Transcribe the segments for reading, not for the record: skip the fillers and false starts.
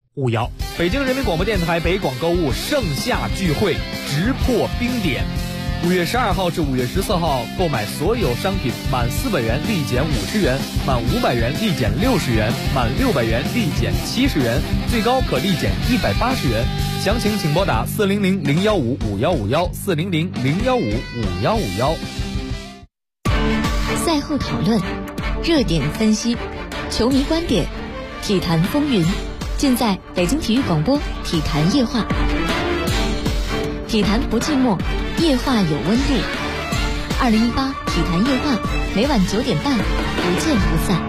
51。北京人民广播电台北广购物盛夏聚会直破冰点，5月12号至5月14号，购买所有商品满400元立减50元，满500元立减60元，满600元立减70元，最高可立减180元。详情请拨打400-015-5151，400-015-5151。 赛后讨论，热点分析，球迷观点，体坛风云，尽在北京体育广播体坛夜话。体坛不寂寞，夜话有温度。2018体坛夜话，每晚9点半，不见不散。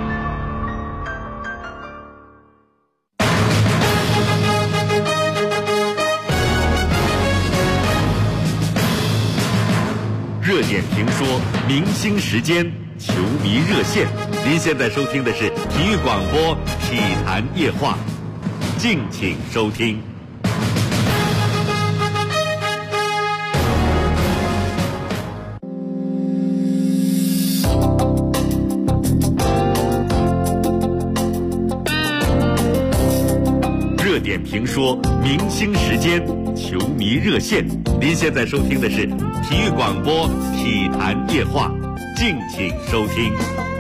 热点评说，明星时间，球迷热线。您现在收听的是体育广播体坛夜话，敬请收听。热点评说，明星时间，球迷热线。您现在收听的是体育广播体坛夜话，敬请收听。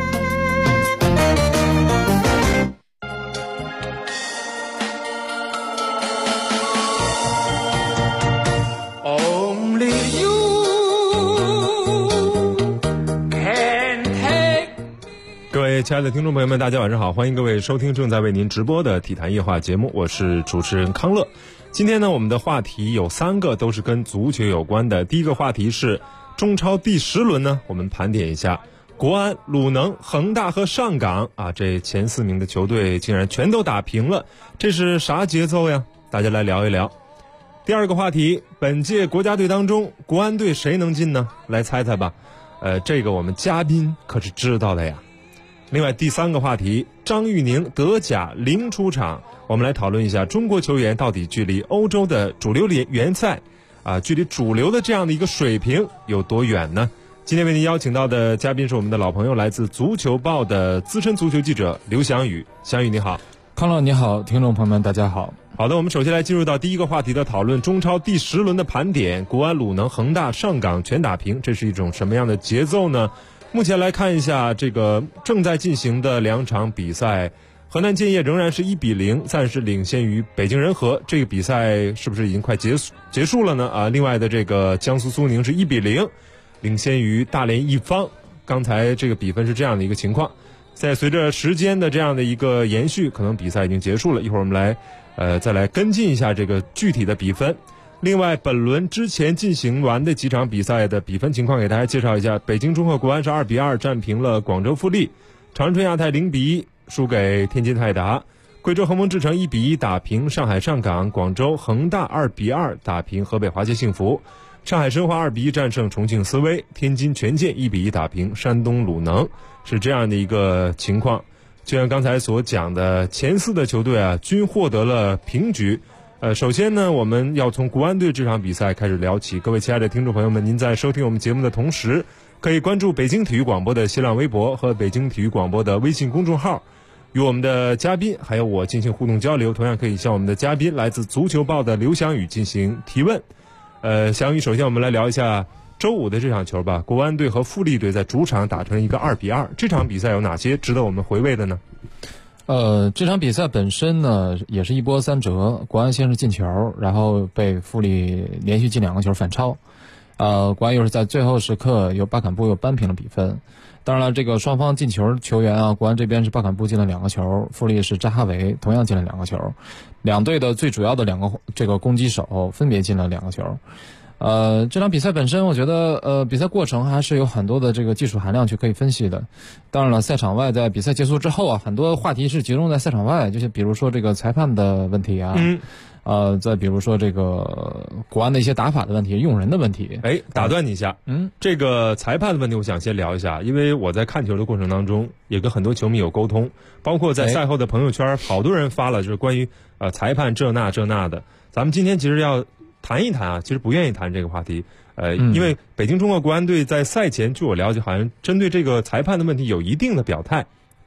各位亲爱的听众朋友们，大家晚上好，欢迎各位收听正在为您直播的体坛夜话节目，我是主持人康乐。今天呢，我们的话题有3个都是跟足球有关的。第一个话题是中超第10轮呢，我们盘点一下国安、鲁能、恒大和上港啊，这前4名的球队竟然全都打平了，这是啥节奏呀？大家来聊一聊。第二个话题，本届国家队当中，国安队谁能进呢？来猜猜吧。这个我们嘉宾可是知道的呀。另外第3个话题，张玉宁德甲零出场，我们来讨论一下中国球员到底距离欧洲的主流联赛距离主流的这样的一个水平有多远呢？今天为您邀请到的嘉宾是我们的老朋友，来自足球报的资深足球记者刘翔宇。翔宇你好。 康乐你好，听众朋友们大家好。 好的，我们首先来进入到第一个话题的讨论，中超第10轮的盘点，国安、鲁能、恒大、上港全打平，这是一种什么样的节奏呢？目前来看一下这个正在进行的2场比赛，河南建业仍然是1-0暂时领先于北京人和，这个比赛是不是已经快结束了呢？另外的这个江苏苏宁是1-0领先于大连一方，刚才这个比分是这样的一个情况。在随着时间的这样的一个延续，可能比赛已经结束了，一会儿我们来再来跟进一下这个具体的比分。另外本轮之前进行完的几场比赛的比分情况给大家介绍一下。北京中赫国安是2-2战平了广州富力，长春亚泰0-1输给天津泰达，贵州恒丰智诚1-1打平上海上港，广州恒大2-2打平河北华夏幸福，上海申花2-1战胜重庆斯威，天津权健1-1打平山东鲁能，是这样的一个情况。就像刚才所讲的，前4的球队均获得了平局。首先呢，我们要从国安队这场比赛开始聊起。各位亲爱的听众朋友们，您在收听我们节目的同时，可以关注北京体育广播的新浪微博和北京体育广播的微信公众号，与我们的嘉宾还有我进行互动交流。同样可以向我们的嘉宾来自足球报的刘翔宇进行提问。翔宇，首先我们来聊一下周五的这场球吧。国安队和富力队在主场打成一个2-2，这场比赛有哪些值得我们回味的呢？ 这场比赛本身呢也是一波三折，国安先是进球，然后被富力连续进2个球反超，国安又是在最后时刻由巴坎布又扳平了比分。当然了，这个双方进球球员国安这边是巴坎布进了2个球，富力是扎哈维同样进了2个球，两队的最主要的2个这个攻击手分别进了2个球。这场比赛本身我觉得比赛过程还是有很多的这个技术含量去可以分析的。当然了，赛场外在比赛结束之后很多话题是集中在赛场外，就是比如说这个裁判的问题再比如说这个国安的一些打法的问题，用人的问题。 打断你一下，这个裁判的问题我想先聊一下，因为我在看球的过程当中也跟很多球迷有沟通，包括在赛后的朋友圈好多人发了就是关于裁判这那的。咱们今天其实要谈一谈其实不愿意谈这个话题，因为北京中赫国安队在赛前据我了解好像针对这个裁判的问题有一定的表态。 对，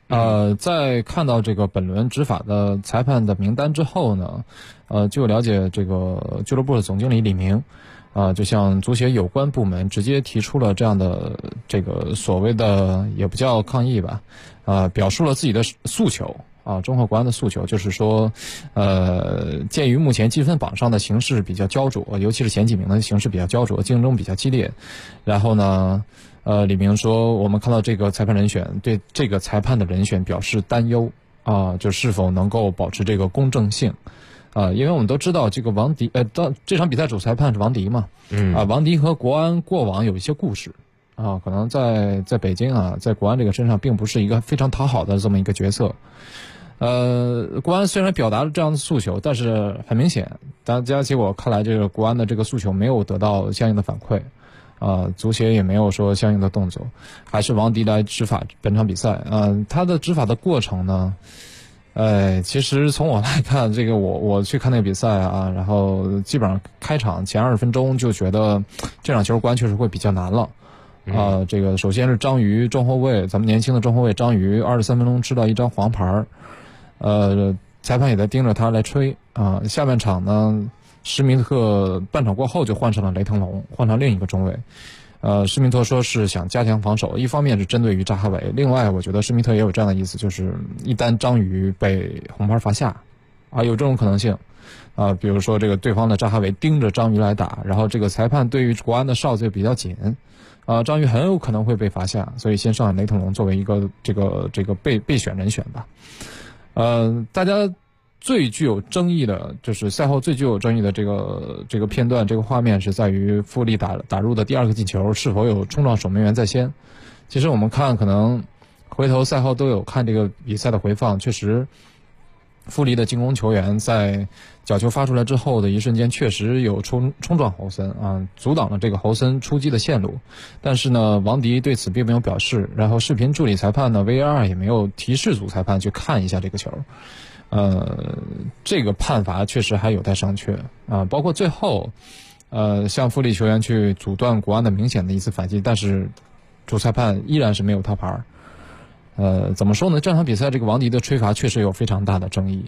在看到这个本轮执法的裁判的名单之后呢，据我了解，这个俱乐部的总经理李明，就向足协有关部门直接提出了这样的这个所谓的也不叫抗议吧，表述了自己的诉求。中赫国安的诉求就是说，鉴于目前积分榜上的形势比较焦灼，尤其是前几名的形势比较焦灼，竞争比较激烈，然后呢，李明说，我们看到这个裁判人选，对这个裁判的人选表示担忧就是否能够保持这个公正性。因为我们都知道这个王迪，这场比赛主裁判是王迪嘛，王迪和国安过往有一些故事，可能在北京在国安这个身上并不是一个非常讨好的这么一个角色。国安虽然表达了这样的诉求，但是很明显，大家结果看来，这个国安的这个诉求没有得到相应的反馈，足协也没有说相应的动作，还是王迪来执法本场比赛。他的执法的过程呢，其实从我来看，这个我去看那个比赛然后基本上开场前20分钟就觉得这场球国安确实会比较难了。这个首先是张瑜中后卫，咱们年轻的中后卫张瑜23分钟吃到1张黄牌。裁判也在盯着他来吹下半场呢，施密特半场过后就换上了雷腾龙，换上另一个中卫。施密特说是想加强防守，一方面是针对于扎哈维，另外我觉得施密特也有这样的意思，就是一旦张瑜被红牌罚下有这种可能性比如说这个对方的扎哈维盯着张瑜来打，然后这个裁判对于国安的哨子比较紧张瑜很有可能会被罚下，所以先上雷腾龙作为一个这个备选人选吧。大家最具有争议的，就是赛后最具有争议的这个片段，这个画面是在于富力打入的第2个进球是否有冲撞守门员在先。其实我们看，可能回头赛后都有看这个比赛的回放，确实富力的进攻球员在角球发出来之后的一瞬间，确实有冲撞侯森阻挡了这个侯森出击的线路。但是呢，王迪对此并没有表示，然后视频助理裁判呢 VAR 也没有提示主裁判去看一下这个球。这个判罚确实还有待商榷包括最后向富力球员去阻断国安的明显的一次反击，但是主裁判依然是没有掏牌。怎么说呢？这场比赛这个王迪的吹罚确实有非常大的争议。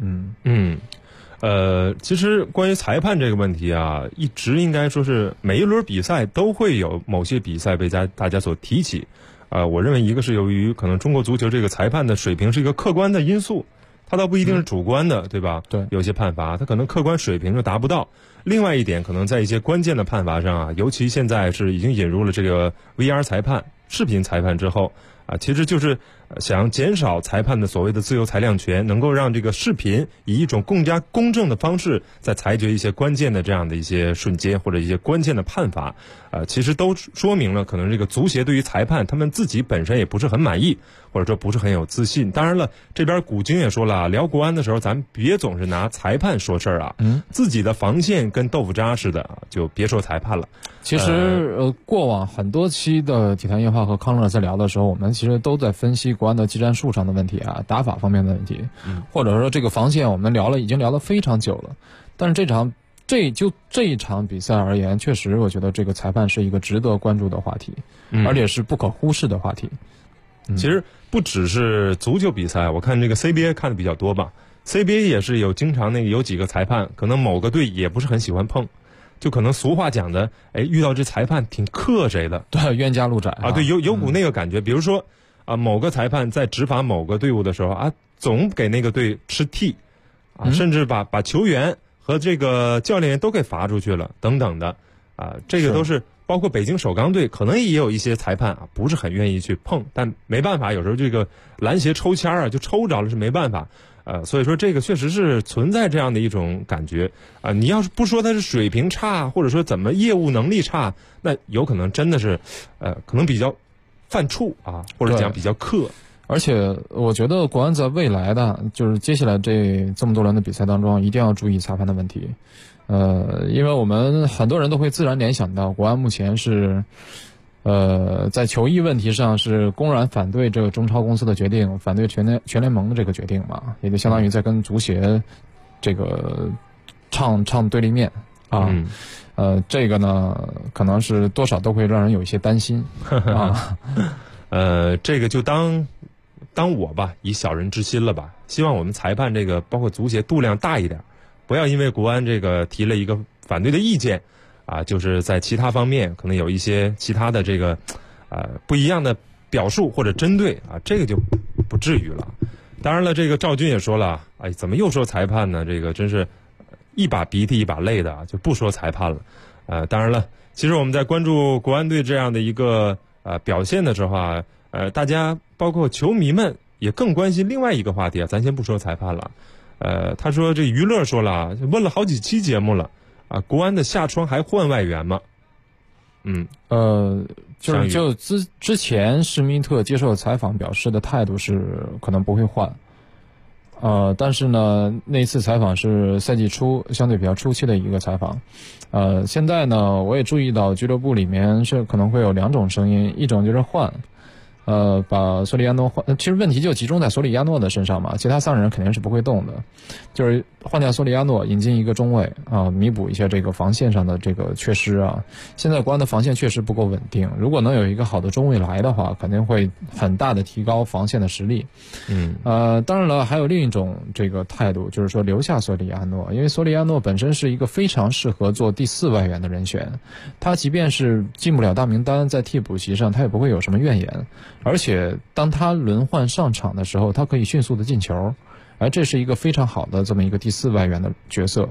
其实关于裁判这个问题一直应该说是每一轮比赛都会有某些比赛被大家所提起。我认为一个是由于可能中国足球这个裁判的水平是一个客观的因素，它倒不一定是主观的，对吧？ 对， 有些判罚它可能客观水平就达不到。另外一点，可能在一些关键的判罚上尤其现在是已经引入了这个 VR 裁判、视频裁判之后其实就是想减少裁判的所谓的自由裁量权，能够让这个视频以一种更加公正的方式在裁决一些关键的这样的一些瞬间或者一些关键的判罚其实都说明了可能这个足协对于裁判他们自己本身也不是很满意，或者说不是很有自信。当然了，这边古京也说了聊国安的时候咱别总是拿裁判说事儿自己的防线跟豆腐渣似的就别说裁判了。 其实过往很多期的体坛夜话和康乐在聊的时候，我们其实都在分析国安的技战术上的问题打法方面的问题或者说这个防线我们已经聊了非常久了。但是这一场比赛而言，确实我觉得这个裁判是一个值得关注的话题而且是不可忽视的话题。 其实不只是足球比赛，我看这个 CBA 看的比较多吧， CBA 也是经常有几个裁判可能某个队也不是很喜欢碰，就可能俗话讲的遇到这裁判挺克谁的， 对，冤家路窄对，有股那个感觉。比如说某个裁判在执法某个队伍的时候总给那个队吃替甚至把球员和这个教练员都给罚出去了等等的这个都是包括北京首钢队可能也有一些裁判不是很愿意去碰，但没办法，有时候这个篮协抽签就抽着了是没办法所以说这个确实是存在这样的一种感觉你要是不说他是水平差或者说怎么业务能力差，那有可能真的是可能比较犯怵或者讲比较克。 而且我觉得国安在未来的就是接下来这么多轮的比赛当中一定要注意裁判的问题因为我们很多人都会自然联想到国安目前是在球衣问题上是公然反对这个中超公司的决定，反对全联盟的这个决定嘛，也就相当于在跟足协这个唱对立面这个呢可能是多少都会让人有一些担心这个就当当我吧以小人之心了吧，希望我们裁判这个包括足协度量大一点，不要因为国安这个提了一个反对的意见啊，就是在其他方面可能有一些其他的这个不一样的表述或者针对啊，这个就不至于了。当然了，这个赵军也说了，哎，怎么又说裁判呢？这个真是一把鼻涕一把泪的啊，就不说裁判了。当然了，其实我们在关注国安队这样的一个表现的时候啊，大家包括球迷们也更关心另外一个话题啊，咱先不说裁判了。他说这娱乐说了，问了好几期节目了啊，国安的下窗还换外援吗？ 就之前施密特接受采访表示的态度是可能不会换，但是呢，那次采访是赛季初相对比较初期的一个采访，现在呢，我也注意到俱乐部里面是可能会有两种声音，一种就是换。把索里亚诺换，其实问题就集中在索里亚诺的身上嘛，其他3人肯定是不会动的，就是换掉索里亚诺，引进一个中卫啊，弥补一下这个防线上的这个缺失啊。现在国安的防线确实不够稳定，如果能有一个好的中卫来的话，肯定会很大的提高防线的实力。当然了，还有另一种这个态度，就是说留下索里亚诺，因为索里亚诺本身是一个非常适合做第4外援的人选，他即便是进不了大名单，在替补席上他也不会有什么怨言。而且当他轮换上场的时候，他可以迅速的进球，而这是一个非常好的这么一个第4外援的角色。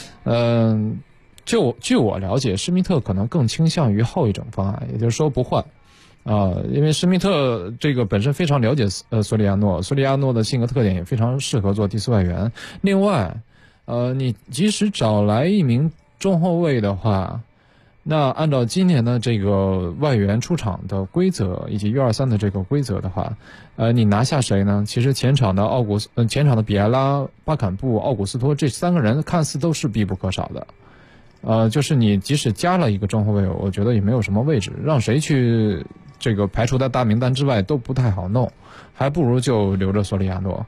据我了解，施密特可能更倾向于后一种方案，也就是说不换因为施密特这个本身非常了解索里亚诺的性格特点也非常适合做第4外援。另外你即使找来一名中后卫的话，那按照今年的这个外援出场的规则以及123的这个规则的话，你拿下谁呢？其实前场的比埃拉、巴坎布、奥古斯托这3个人看似都是必不可少的。就是你即使加了一个中后卫，我觉得也没有什么位置，让谁去这个排除在大名单之外都不太好弄，还不如就留着索里亚诺。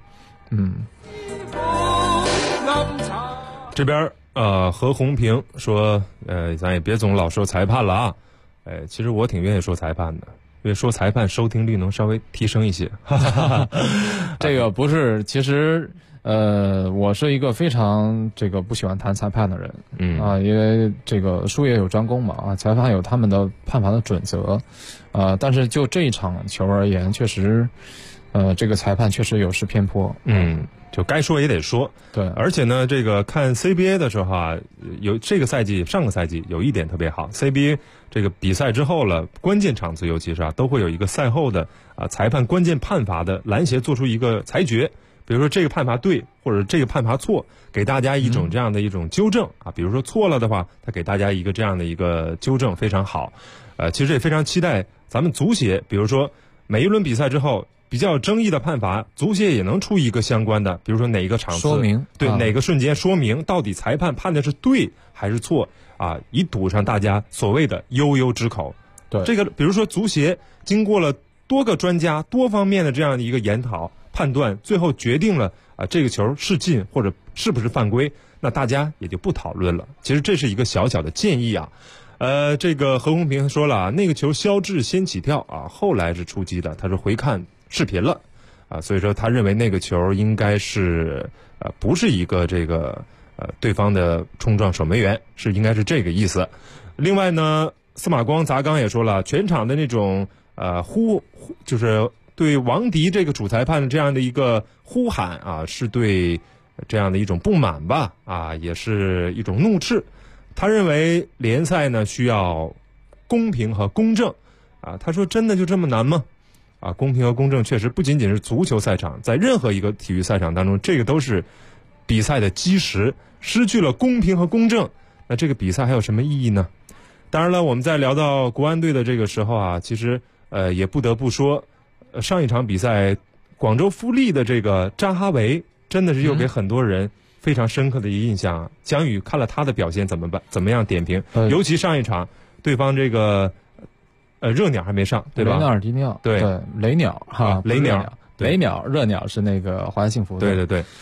这边何红平说，咱也别总老说裁判了啊。其实我挺愿意说裁判的，因为说裁判收听率能稍微提升一些。 这个不是，其实我是一个非常这个不喜欢谈裁判的人，因为这个术业有专攻嘛，裁判有他们的判罚的准则，但是就这一场球而言，确实，这个裁判确实有失偏颇。 就该说也得说， 对， 而且呢，这个看 CBA 的时候啊，有这个赛季、上个赛季有一点特别好 ，CBA 这个比赛之后了，关键场次尤其是都会有一个赛后的裁判关键判罚的篮协做出一个裁决，比如说这个判罚对，或者这个判罚错，给大家一种这样的一种纠正比如说错了的话，他给大家一个这样的一个纠正，非常好。其实也非常期待咱们足协，比如说每一轮比赛之后。比较有争议的判罚，足协也能出一个相关的，比如说哪个场次说明， 对哪个瞬间说明到底裁判判的是对还是错以堵上大家所谓的悠悠之口。 对这个，比如说足协经过了多个专家多方面的这样的一个研讨判断，最后决定了这个球是进或者是不是犯规，那大家也就不讨论了。其实这是一个小小的建议这个何红平说了那个球肖智先起跳后来是出击的，他说回看视频了所以说他认为那个球应该是不是一个这个对方的冲撞守门员，应该是这个意思。另外呢，司马光砸缸也说了，全场的那种就是对王迪这个主裁判的这样的一个呼喊是对这样的一种不满吧也是一种怒斥。他认为联赛呢需要公平和公正他说真的就这么难吗？公平和公正确实不仅仅是足球赛场，在任何一个体育赛场当中，这个都是比赛的基石。失去了公平和公正，那这个比赛还有什么意义呢？当然了，我们在聊到国安队的这个时候其实也不得不说，上一场比赛广州富力的这个扎哈维真的是又给很多人非常深刻的一个印象。蒋宇看了他的表现怎么样点评？尤其上一场对方这个热鸟还没上，对吧？ 雷纳尔迪尼奥，对，雷鸟雷鸟， 雷鸟，热鸟是那个华夏幸福。 对对对。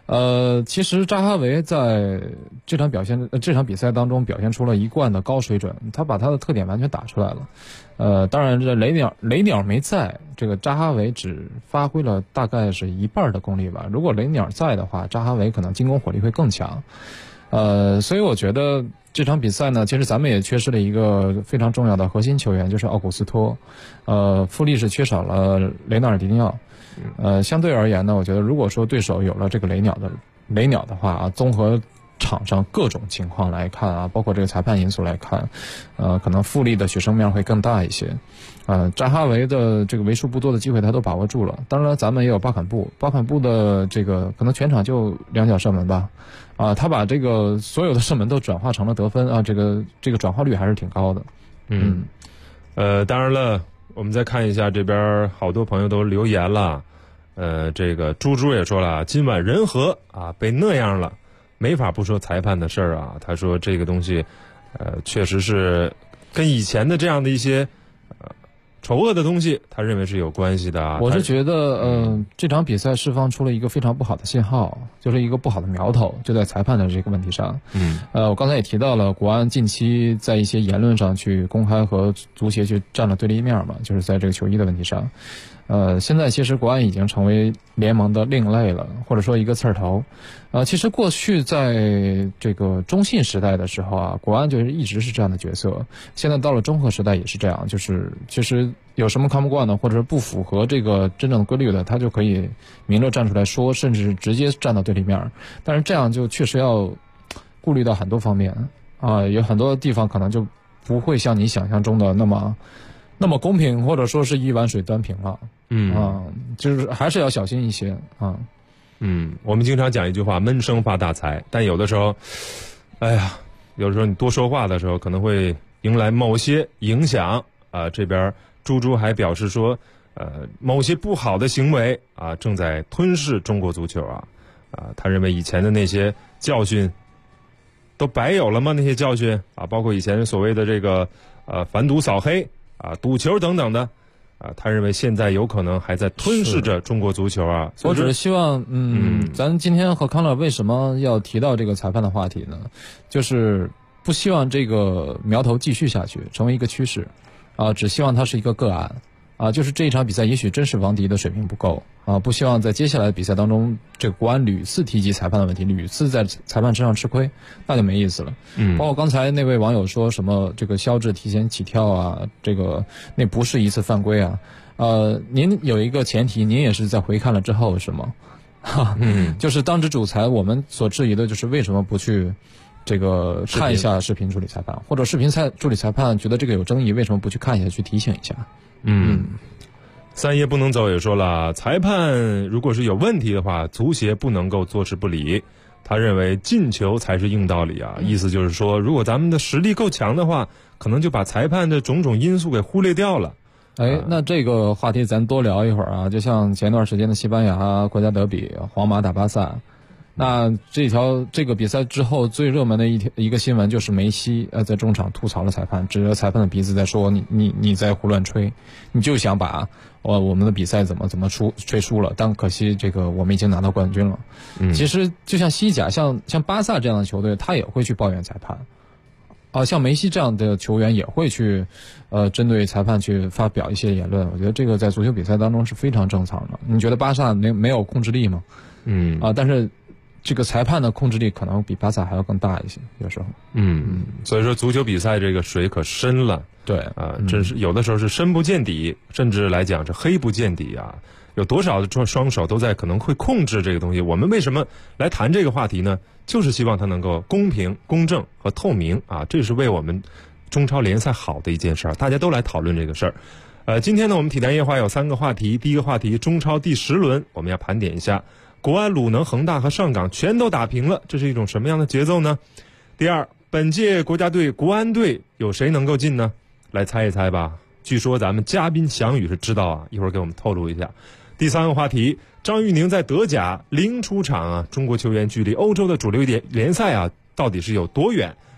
其实扎哈维在这场比赛当中表现出了一贯的高水准，他把他的特点完全打出来了。当然这雷鸟没在，这个扎哈维只发挥了大概是一半的功力吧。如果雷鸟在的话，扎哈维可能进攻火力会更强。所以我觉得这场比赛呢，其实咱们也缺失了一个非常重要的核心球员，就是奥古斯托。富力是缺少了雷纳尔迪尼奥。相对而言呢，我觉得如果说对手有了这个雷鸟的话啊，综合场上各种情况来看啊，包括这个裁判因素来看，可能富力的决胜面会更大一些。扎哈维的这个为数不多的机会他都把握住了。当然咱们也有巴坎布的这个可能全场就2脚射门吧，他把这个所有的射门都转化成了得分啊，这个转化率还是挺高的。 当然了，我们再看一下这边好多朋友都留言了。这个猪也说了，今晚人和啊被那样了，没法不说裁判的事儿啊。他说这个东西，确实是跟以前的这样的一些丑恶的东西，他认为是有关系的啊。 我是觉得，这场比赛释放出了一个非常不好的信号，就是一个不好的苗头，就在裁判的这个问题上。我刚才也提到了，国安近期在一些言论上去公开和足协去站了对立面嘛，就是在这个球衣的问题上。现在其实国安已经成为联盟的另类了，或者说一个刺儿头。其实过去在这个中信时代的时候啊，国安就是一直是这样的角色。现在到了中赫时代也是这样，就是其实有什么看不惯的，或者是不符合这个真正的规律的，他就可以明着站出来说，甚至直接站到对立面。但是这样就确实要顾虑到很多方面啊，有很多地方可能就不会像你想象中的那么公平，或者说是一碗水端平了。就是还是要小心一些啊。 我们经常讲一句话，闷声发大财，但有的时候，有的时候你多说话的时候，可能会迎来某些影响啊。这边猪还表示说，某些不好的行为啊，正在吞噬中国足球啊。他认为以前的那些教训都白有了吗？那些教训啊，包括以前所谓的这个反赌扫黑啊、赌球等等的。他认为现在有可能还在吞噬着中国足球啊。 我只是希望，咱今天和康乐为什么要提到这个裁判的话题呢？就是不希望这个苗头继续下去，成为一个趋势，只希望它是一个个案，就是这一场比赛也许真是王迪的水平不够，不希望在接下来的比赛当中，这个国安屡次提及裁判的问题，屡次在裁判身上吃亏，那就没意思了。包括刚才那位网友说什么这个肖智提前起跳啊，这个那不是一次犯规啊。您有一个前提，您也是在回看了之后是吗？就是当值主裁，我们所质疑的就是为什么不去这个看一下视频助理裁判，或者视频助理裁判觉得这个有争议，为什么不去看一下，去提醒一下？ 三爷不能走也说了，裁判如果是有问题的话，足协不能够坐视不理。他认为进球才是硬道理啊，意思就是说，如果咱们的实力够强的话，可能就把裁判的种种因素给忽略掉了。 那这个话题咱多聊一会儿啊，就像前段时间的西班牙国家德比，皇马打巴萨。那这个比赛之后最热门的一个新闻就是梅西在中场吐槽了裁判，指着裁判的鼻子在说你在胡乱吹，你就想把我们的比赛怎么吹输了，但可惜这个我们已经拿到冠军了。其实就像西甲像巴萨这样的球队，他也会去抱怨裁判。像梅西这样的球员也会去针对裁判去发表一些言论，我觉得这个在足球比赛当中是非常正常的。你觉得巴萨没有控制力吗？但是这个裁判的控制力可能比巴萨还要更大一些，有时候。 所以说足球比赛这个水可深了。 对真是有的时候是深不见底，甚至来讲是黑不见底啊。有多少的双手都在可能会控制这个东西。我们为什么来谈这个话题呢？就是希望它能够公平、公正和透明啊，这是为我们中超联赛好的一件事儿，大家都来讨论这个事儿。今天呢，我们体坛夜话有3个话题。第一个话题，中超第10轮，我们要盘点一下国安、鲁能、恒大和上港全都打平了，这是一种什么样的节奏呢？第二，本届国家队国安队有谁能够进呢？来猜一猜吧。据说咱们嘉宾翔宇是知道啊，一会儿给我们透露一下。第3个话题，张玉宁在德甲零出场啊，中国球员距离欧洲的主流联赛啊到底是有多远？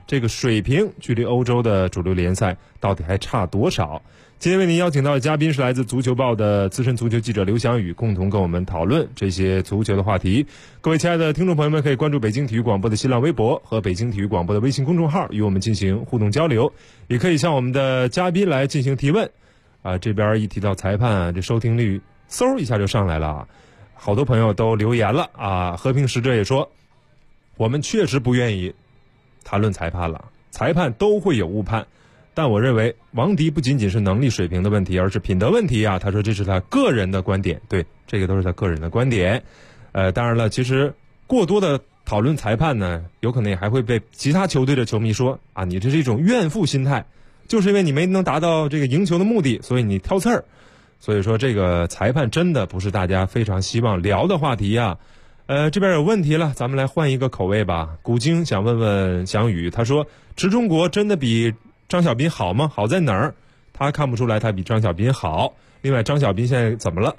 这个水平距离欧洲的主流联赛到底还差多少？今天为您邀请到的嘉宾是来自足球报的资深足球记者刘翔宇，共同跟我们讨论这些足球的话题。各位亲爱的听众朋友们，可以关注北京体育广播的新浪微博和北京体育广播的微信公众号，与我们进行互动交流，也可以向我们的嘉宾来进行提问。这边一提到裁判，这收听率嗖一下就上来了，好多朋友都留言了啊。和平使者也说，我们确实不愿意谈论裁判了，裁判都会有误判。但我认为王迪不仅仅是能力水平的问题，而是品德问题啊。他说这是他个人的观点，对，这个都是他个人的观点。当然了，其实过多的讨论裁判呢，有可能也还会被其他球队的球迷说啊，你这是一种怨妇心态，就是因为你没能达到这个赢球的目的，所以你挑刺儿。所以说这个裁判真的不是大家非常希望聊的话题啊。这边有问题了，咱们来换一个口味吧。古京想问问翔宇，他说池中国真的比张小斌好吗？好在哪儿？他看不出来他比张小斌好。另外，张小斌现在怎么了？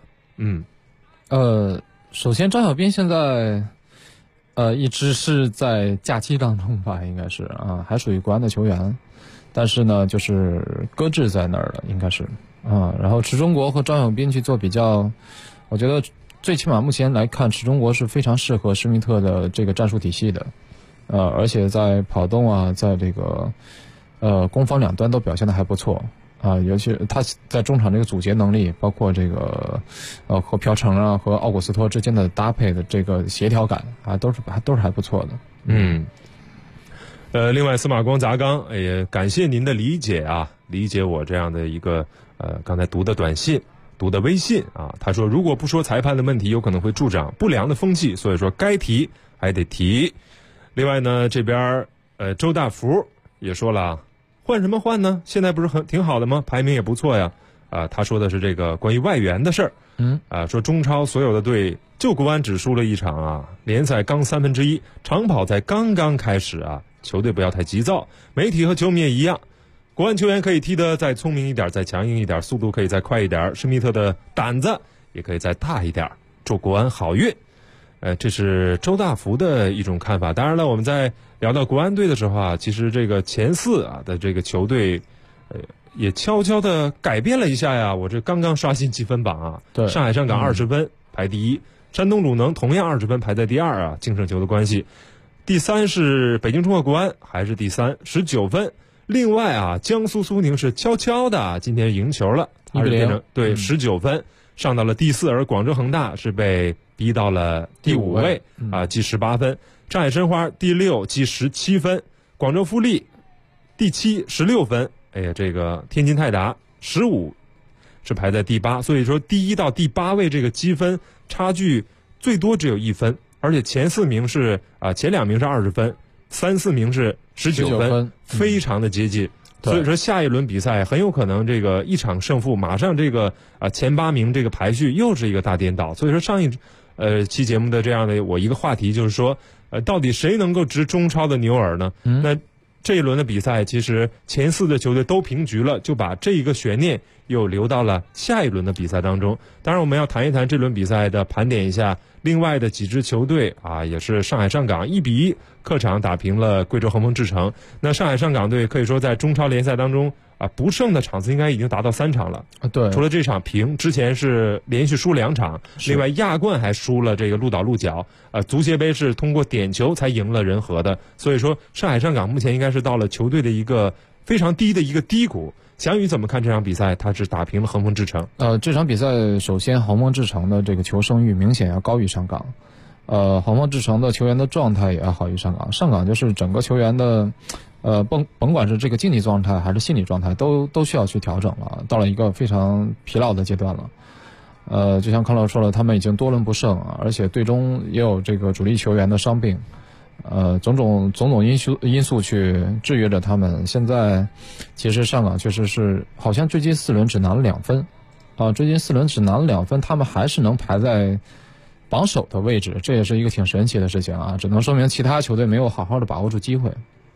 首先张小斌现在一直是在假期当中吧，应该是啊，还属于国安的球员，但是呢就是搁置在那儿了，应该是啊。然后池中国和张小斌去做比较，我觉得最起码目前来看，池中国是非常适合施密特的这个战术体系的，而且在跑动啊，在这个攻防两端都表现得还不错啊，尤其他在中场这个阻截能力，包括这个和朴成啊和奥古斯托之间的搭配的这个协调感啊，都是还不错的。 另外司马光砸缸也感谢您的理解啊，理解我这样的一个刚才读的短信，读的微信啊。他说如果不说裁判的问题，有可能会助长不良的风气，所以说该提还得提。另外呢，这边周大福也说了，换什么换呢？现在不是挺好的吗？排名也不错呀。他说的是这个关于外援的事儿。说中超所有的队就国安只输了一场啊，联赛刚1/3，长跑才刚刚开始啊，球队不要太急躁。媒体和球迷也一样，国安球员可以踢得再聪明一点，再强硬一点，速度可以再快一点，施密特的胆子也可以再大一点。祝国安好运。这是周大福的一种看法。当然了，我们在聊到国安队的时候啊，其实这个前4的这个球队，也悄悄的改变了一下呀。我这刚刚刷新积分榜啊， 对， 上海上港20分排第一，山东鲁能同样20分排在第2啊，净胜球的关系。第3是北京中赫国安，还是第3，19分。另外啊，江苏苏宁是悄悄的今天赢球了，它是变成对19分，上到了第4，而广州恒大是被逼到了第5位啊，积18分。上海申花第6，积17分。广州富力第7，16分。哎呀，这个天津泰达15是排在第8，所以说第1到第8位这个积分差距最多只有1分，而且前4名是前2名是20分，3、4名是19分，非常的接近。所以说下一轮比赛很有可能这个一场胜负，马上这个前8名这个排序又是一个大颠倒。所以说上一期节目的这样的我一个话题就是说，到底谁能够值中超的牛耳呢？那这一轮的比赛其实前4的球队都平局了，就把这一个悬念又留到了下一轮的比赛当中。当然我们要谈一谈这轮比赛的盘点一下另外的几支球队啊，也是上海上港1-1客场打平了贵州恒丰智诚。那上海上港队可以说在中超联赛当中不胜的场次应该已经达到3场了。 对， 除了这场平，之前是连续输2场，另外亚冠还输了这个鹿岛鹿角，足协杯是通过点球才赢了仁和的。所以说上海上港目前应该是到了球队的一个非常低的一个低谷。翔宇怎么看这场比赛？他是打平了恒丰智诚。 这场比赛首先恒丰智诚的这个求胜欲明显要高于上港，恒丰智诚的球员的状态也要好于上港。上港就是整个球员的甭管是这个竞技状态还是心理状态都需要去调整了，到了一个非常疲劳的阶段了。就像康老说了，他们已经多轮不胜，而且队中也有这个主力球员的伤病，种种因素去制约着他们。现在其实上港确实是好像最近4轮只拿了2分最近4轮只拿了2分，他们还是能排在榜首的位置，这也是一个挺神奇的事情啊，只能说明其他球队没有好好的把握住机会。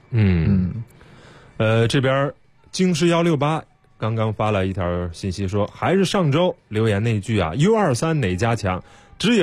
这边京师168刚刚发了一条信息说，还是上周留言那句啊 ，U23 哪家强？只有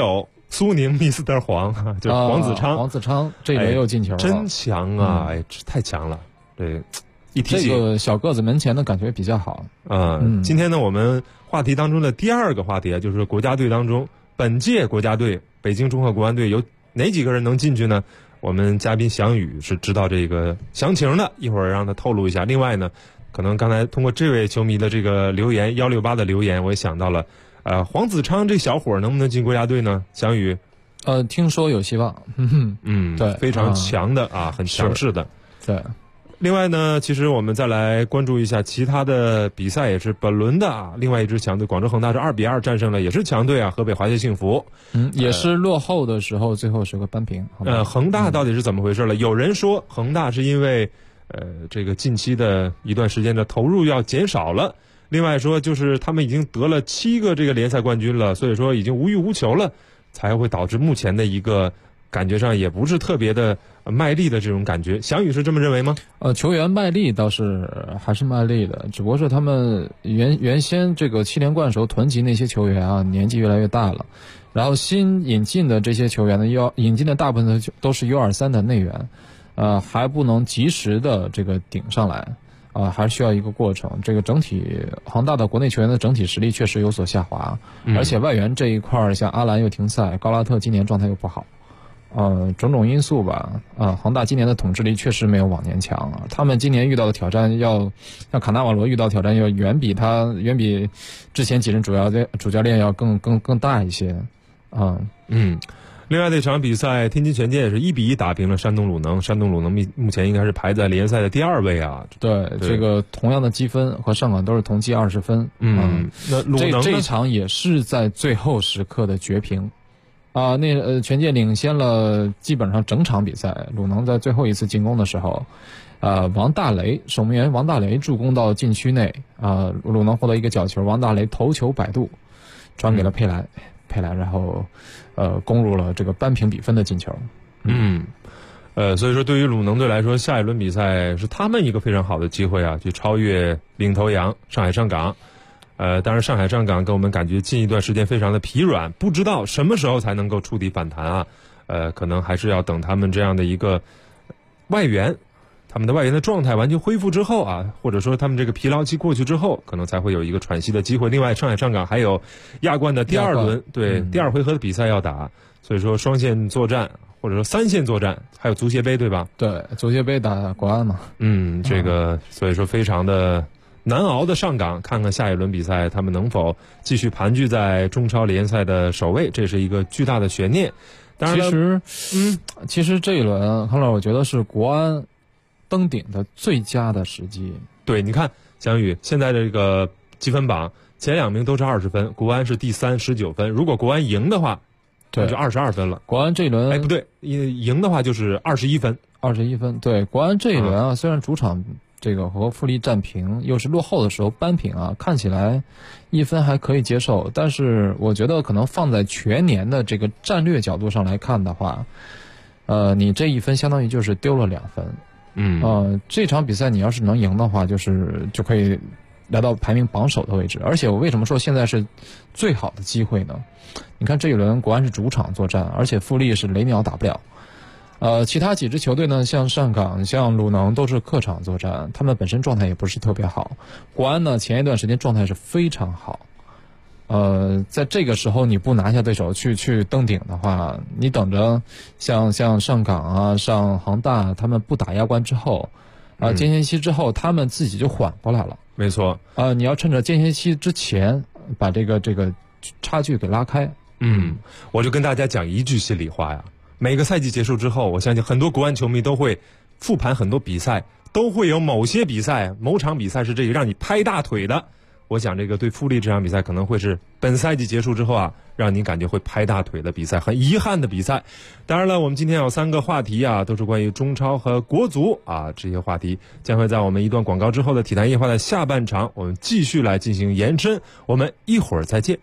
苏宁 Mr. 黄就是黄子昌， 黄子昌这一轮又进球了， 真强啊！太强了，对。一提起这个小个子门前的感觉比较好。 今天呢，我们话题当中的第二个话题啊，就是国家队当中本届国家队北京中赫国安队有哪几个人能进去呢？我们嘉宾翔宇是知道这个详情的，一会儿让他透露一下。另外呢，可能刚才通过这位球迷的这个留言168的留言，我也想到了，黄子昌这小伙能不能进国家队呢？翔宇， 听说有希望。对， 非常强的很强势的。 对。 另外呢，其实我们再来关注一下其他的比赛，也是本轮的另外一支强队广州恒大是2-2战胜了也是强队河北华夏幸福。 也是落后的时候最后是个扳平。 恒大到底是怎么回事了？有人说恒大是因为这个近期的一段时间的投入要减少了，另外说就是他们已经得了7个这个联赛冠军了，所以说已经无欲无求了，才会导致目前的一个感觉上也不是特别的卖力的这种感觉。翔宇是这么认为吗？ 球员卖力倒是还是卖力的，只不过是他们原先这个7连冠时候囤积那些球员年纪越来越大了，然后新引进的这些球员呢，引进的大部分都是 U23 的内援，还不能及时的这个顶上来，还需要一个过程。这个整体恒大的国内球员的整体实力确实有所下滑，而且外援这一块像阿兰又停赛，高拉特今年状态又不好。种种因素吧，恒大今年的统治力确实没有往年强他们今年遇到的挑战像卡纳瓦罗遇到挑战要远比之前几任主教练要更大一些。 另外这场比赛，天津权健也是1-1打平了山东鲁能。山东鲁能目前应该是排在联赛的第2位对，这个同样的积分和上港都是同积20分。 那鲁能这一场也是在最后时刻的绝平。权健领先了基本上整场比赛。鲁能在最后一次进攻的时候，守门员王大雷助攻到禁区内，鲁能获得一个角球，王大雷头球摆渡，传给了佩莱，然后攻入了这个扳平比分的进球。 所以说对于鲁能队来说，下一轮比赛是他们一个非常好的机会去超越领头羊上海上港。当然上海上港给我们感觉近一段时间非常的疲软，不知道什么时候才能够触底反弹可能还是要等他们这样的一个外援，他们的外援的状态完全恢复之后或者说他们这个疲劳期过去之后，可能才会有一个喘息的机会。另外上海上港还有亚冠的第2轮，第2回合的比赛要打，所以说双线作战或者说3线作战，还有足协杯对吧？ 对，足协杯打国安嘛。 这个所以说非常的难熬的上港，看看下一轮比赛他们能否继续盘踞在中超联赛的首位，这是一个巨大的悬念。当然其实这一轮康老我觉得是国安登顶的最佳的时机。 对，你看翔宇现在这个积分榜前2名都是20分，国安是第3 19分，如果国安赢的话对，就22分了。 国安这一轮不对，赢的话就是21分。 21分，对，国安这一轮虽然主场这个和富力战平，又是落后的时候扳平看起来1分还可以接受，但是我觉得可能放在全年的这个战略角度上来看的话，你这1分相当于就是丢了2分。这场比赛你要是能赢的话，就可以来到排名榜首的位置。而且我为什么说现在是最好的机会呢？你看这一轮国安是主场作战，而且富力是雷鸟打不了。其他几支球队呢，像上港、像鲁能都是客场作战，他们本身状态也不是特别好。国安呢，前一段时间状态是非常好。在这个时候你不拿下对手去登顶的话，你等着像上港上恒大他们不打亚冠之后，间歇期之后他们自己就缓过来了。 没错。 你要趁着间歇期之前把这个差距给拉开。 我就跟大家讲一句心里话呀。每个赛季结束之后，我相信很多国安球迷都会复盘很多比赛，都会有某些比赛某场比赛是这个让你拍大腿的。我想这个对富力这场比赛可能会是本赛季结束之后让你感觉会拍大腿的比赛，很遗憾的比赛。当然了，我们今天有3个话题都是关于中超和国足这些话题将会在我们一段广告之后的体坛夜话的下半场我们继续来进行延伸，我们一会儿再见。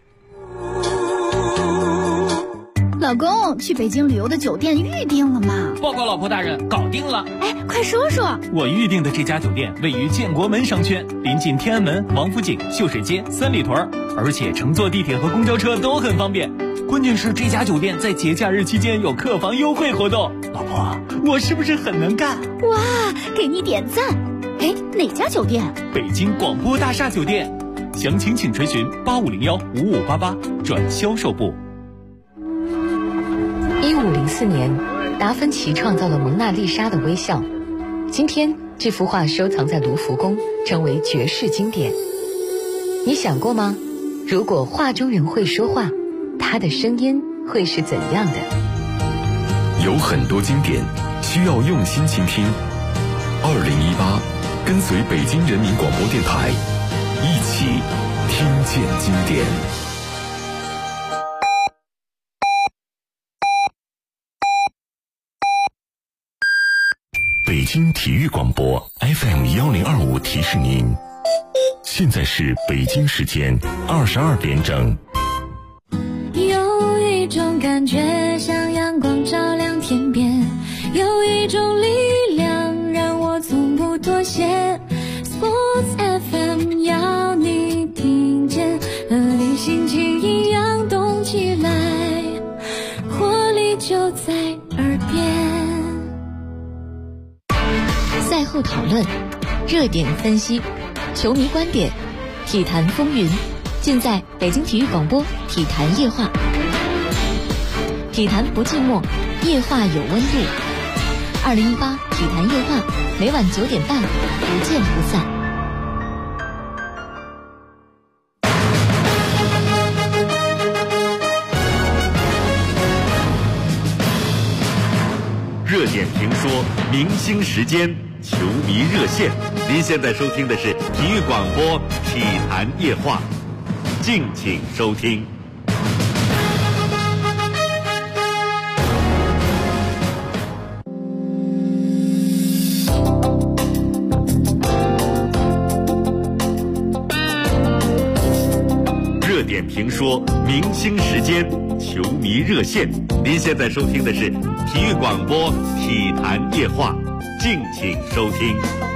老公，去北京旅游的酒店预定了吗？ 报告老婆大人，搞定了。 快说说。 我预定的这家酒店位于建国门商圈，临近天安门、王府井、秀水街、三里屯，而且乘坐地铁和公交车都很方便。 关键是这家酒店在节假日期间有客房优惠活动。老婆，我是不是很能干？ 哇，给你点赞！哎，哪家酒店？ 北京广播大厦酒店，详情请垂询8501-5588转销售部。 1504年，达芬奇创造了蒙娜丽莎的微笑。今天，这幅画收藏在卢浮宫，成为绝世经典。你想过吗？如果画中人会说话，他的声音会是怎样的？ 有很多经典需要用心倾听。2018，跟随北京人民广播电台，一起听见经典。北京体育广播 FM1025提示您，现在是北京时间22点整。 有一种感觉像阳光照亮天边，有一种力量让我从不妥协。 Sports FM 要你听见，和你心情一样动起来，活力就在耳边。 赛后讨论，热点分析，球迷观点，体坛风云，尽在北京体育广播体坛夜话。体坛不寂寞，夜话有温度。2018体坛夜话，每晚9点半，不见不散。 热点评说，明星时间，球迷热线。您现在收听的是体育广播体坛夜话，敬请收听。热点评说，明星时间，球迷热线。您现在收听的是体育广播体坛夜话，敬请收听。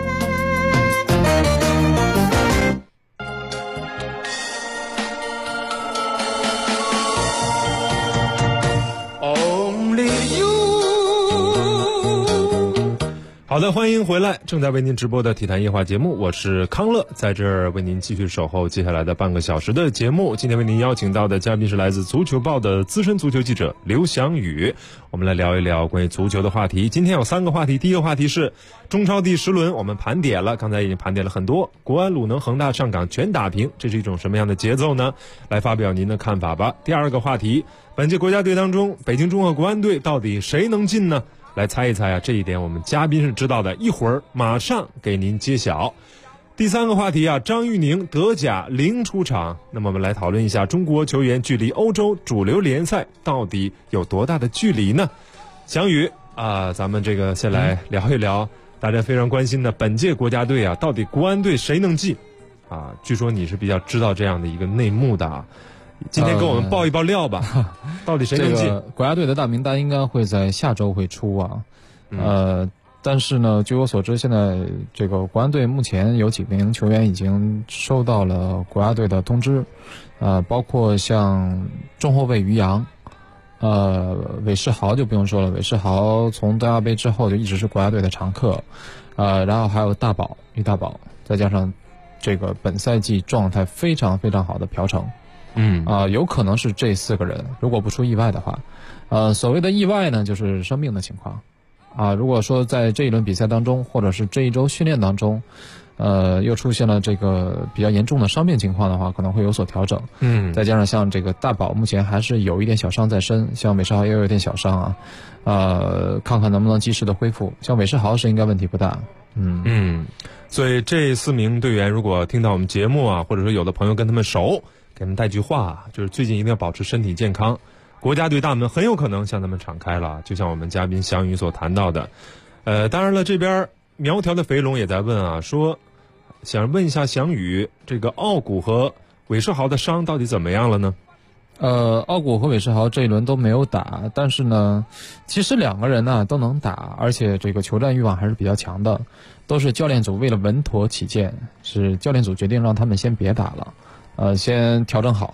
好的，欢迎回来，正在为您直播的体坛夜话节目，我是康乐，在这儿为您继续守候接下来的半个小时的节目。今天为您邀请到的嘉宾是来自足球报的资深足球记者刘翔宇，我们来聊一聊关于足球的话题。今天有3个话题，第一个话题是中超第10轮，我们盘点了，刚才已经盘点了很多，国安、鲁能、恒大、上港全打平，这是一种什么样的节奏呢？来发表您的看法吧。第二个话题，本届国家队当中，北京中赫国安队到底谁能进呢？来猜一猜啊，这一点我们嘉宾是知道的，一会儿马上给您揭晓。第3个话题啊，张玉宁德甲0出场，那么我们来讨论一下中国球员距离欧洲主流联赛到底有多大的距离呢？翔宇啊，咱们这个先来聊一聊大家非常关心的本届国家队啊，到底国安队谁能进啊？据说你是比较知道这样的一个内幕的啊。今天给我们爆一爆料吧，到底谁能进？ 国家队的大名单应该会在下周会出啊，但是呢，据我所知，现在这个国安队目前有几名球员已经收到了国家队的通知，包括像中后卫于洋，韦世豪就不用说了，韦世豪从德甲杯之后就一直是国家队的常客，然后还有大宝于大宝，再加上这个本赛季状态非常非常好的朴成。有可能是这4个人，如果不出意外的话，所谓的意外呢，就是生病的情况，如果说在这一轮比赛当中，或者是这一周训练当中，又出现了这个比较严重的伤病情况的话，可能会有所调整。再加上像这个大宝目前还是有一点小伤在身，像韦世豪也有一点小伤啊，看看能不能及时的恢复。像韦世豪是应该问题不大。 所以这4名队员如果听到我们节目啊，或者说有的朋友跟他们熟，给他们带句话，就是最近一定要保持身体健康，国家队大门很有可能向他们敞开了，就像我们嘉宾翔宇所谈到的。当然了，这边苗条的肥龙也在问啊，说想问一下翔宇，这个奥古和韦世豪的伤到底怎么样了呢？ 奥古和韦世豪这一轮都没有打，但是呢，其实2个人呢都能打，而且这个求战欲望还是比较强的，都是教练组为了稳妥起见，是教练组决定让他们先别打了。先调整好，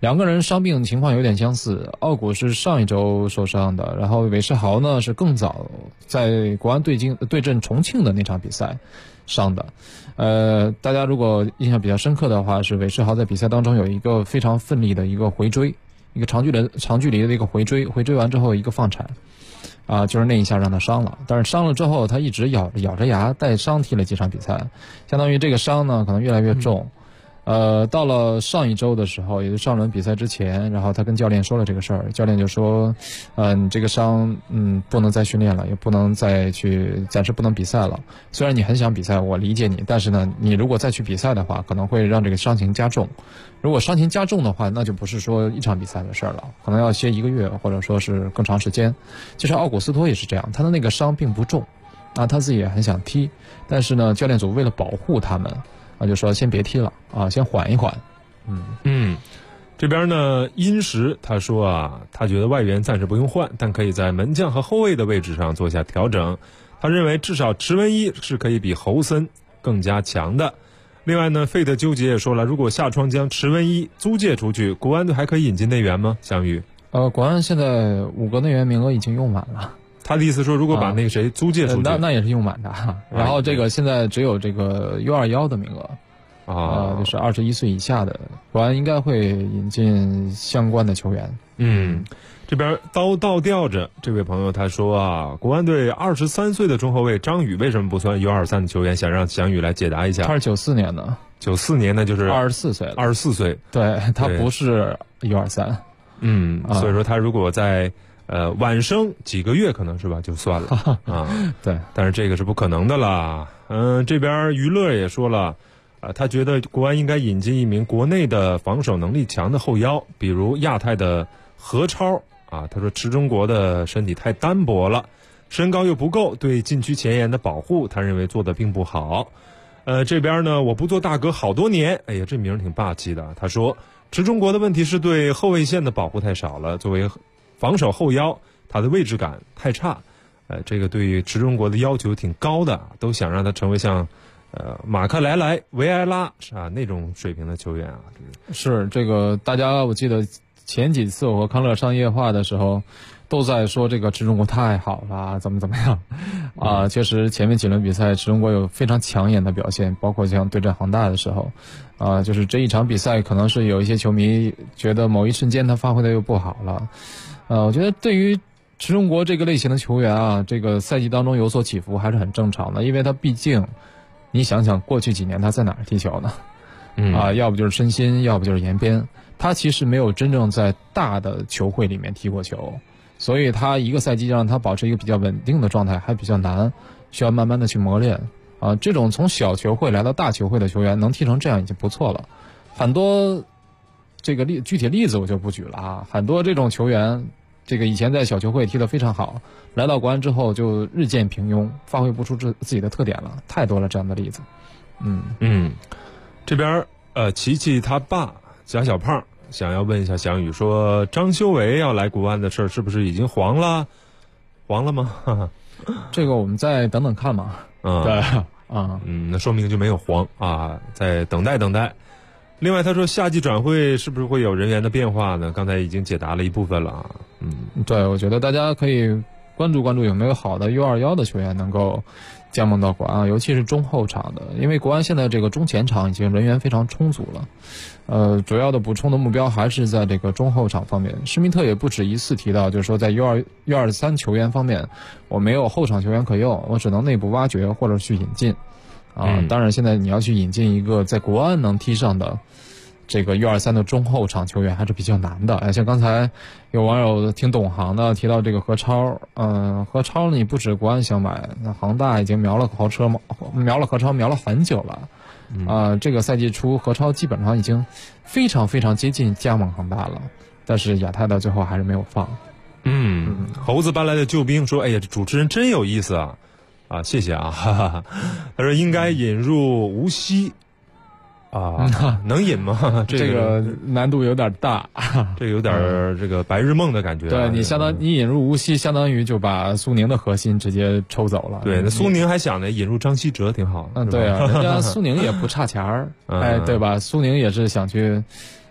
两个人伤病情况有点相似，奥古是上一周受伤的，然后韦世豪呢是更早在国安对阵重庆的那场比赛伤的。大家如果印象比较深刻的话，是韦世豪在比赛当中有一个非常奋力的一个回追，一个长距离的一个回追完之后一个放铲，就是那一下让他伤了。但是伤了之后，他一直咬着牙带伤踢了几场比赛，相当于这个伤呢可能越来越重。到了上一周的时候，也就上轮比赛之前，然后他跟教练说了这个事儿，教练就说，你这个伤，不能再训练了，也不能再去，暂时不能比赛了。虽然你很想比赛，我理解你，但是呢，你如果再去比赛的话，可能会让这个伤情加重。如果伤情加重的话，那就不是说一场比赛的事儿了，可能要歇1个月，或者说是更长时间。其实奥古斯托也是这样，他的那个伤并不重，他自己也很想踢，但是呢，教练组为了保护他们。就说先别踢了先缓一缓。 这边呢，殷实他说他觉得外援暂时不用换，但可以在门将和后卫的位置上做下调整。他认为至少池文一是可以比侯森更加强的。另外呢，费特纠结也说了，如果夏窗将池文一租借出去，国安队还可以引进内援吗？翔宇， 国安现在5个内援名额已经用满了。 他的意思说，如果把那个谁租借出去， 那也是用满的。然后这个现在只有这个 U21的名额，就是21岁以下的，国安应该会引进相关的球员。 这边刀倒吊着这位朋友他说国安队23岁的中后卫张宇为什么不算 U23 的球员？想让翔宇来解答一下。 他是94年的 ，94年的就是 24岁了。 24岁， 对，他不是 U23。 所以说他如果在晚生几个月可能是吧，就算了对， 但是这个是不可能的啦。这边娱乐也说了，他觉得国安应该引进一名国内的防守能力强的后腰，比如亚太的何超他说池中国的身体太单薄了，身高又不够，对禁区前沿的保护他认为做得并不好。这边呢，我不做大哥好多年，哎呀，这名挺霸气的。他说池中国的问题是对后卫线的保护太少了，作为防守后腰他的位置感太差，这个对于池中国的要求挺高的，都想让他成为像马克莱莱、维埃拉那种水平的球员是这个大家我记得前几次我和康乐商业化的时候都在说这个池中国太好了，怎么样确实前面几轮比赛池中国有非常抢眼的表现，包括像对阵恒大的时候就是这一场比赛可能是有一些球迷觉得某一瞬间他发挥的又不好了。我觉得对于池中国这个类型的球员这个赛季当中有所起伏还是很正常的，因为他毕竟你想想过去几年他在哪儿踢球呢？要不就是申鑫，要不就是延边，他其实没有真正在大的球会里面踢过球，所以他一个赛季让他保持一个比较稳定的状态还比较难，需要慢慢的去磨练这种从小球会来到大球会的球员能踢成这样已经不错了。很多这个具体例子我就不举了很多这种球员这个以前在小球会踢得非常好，来到国安之后就日渐平庸，发挥不出自己的特点了，太多了这样的例子。 这边琪琪他爸贾小胖想要问一下翔宇，说张修为要来国安的事儿是不是已经黄了吗？ 这个我们再等等看嘛。对那说明就没有黄再等待。另外他说夏季转会是不是会有人员的变化呢？刚才已经解答了一部分了对，我觉得大家可以关注有没有好的 U21的球员能够加盟到国安尤其是中后场的，因为国安现在这个中前场已经人员非常充足了，主要的补充的目标还是在这个中后场方面。施密特也不止一次提到，就是说在 U23 球员方面我没有后场球员可用，我只能内部挖掘或者去引进当然现在你要去引进一个在国安能踢上的这个 U23 的中后场球员还是比较难的。像刚才有网友挺懂行的提到这个何超，何超你不止国安想买，那恒大已经瞄了何超瞄了很久了这个赛季初何超基本上已经非常非常接近加盟恒大了，但是亚太到最后还是没有放。 猴子搬来的救兵说，哎呀，这主持人真有意思谢谢他说应该引入无锡能引吗？ 这个难度有点大， 这个有点这个白日梦的感觉对，你引入无锡相当于就把苏宁的核心直接抽走了。 对，那苏宁还想着引入张稀哲挺好对人家苏宁也不差钱儿对吧？苏宁也是想去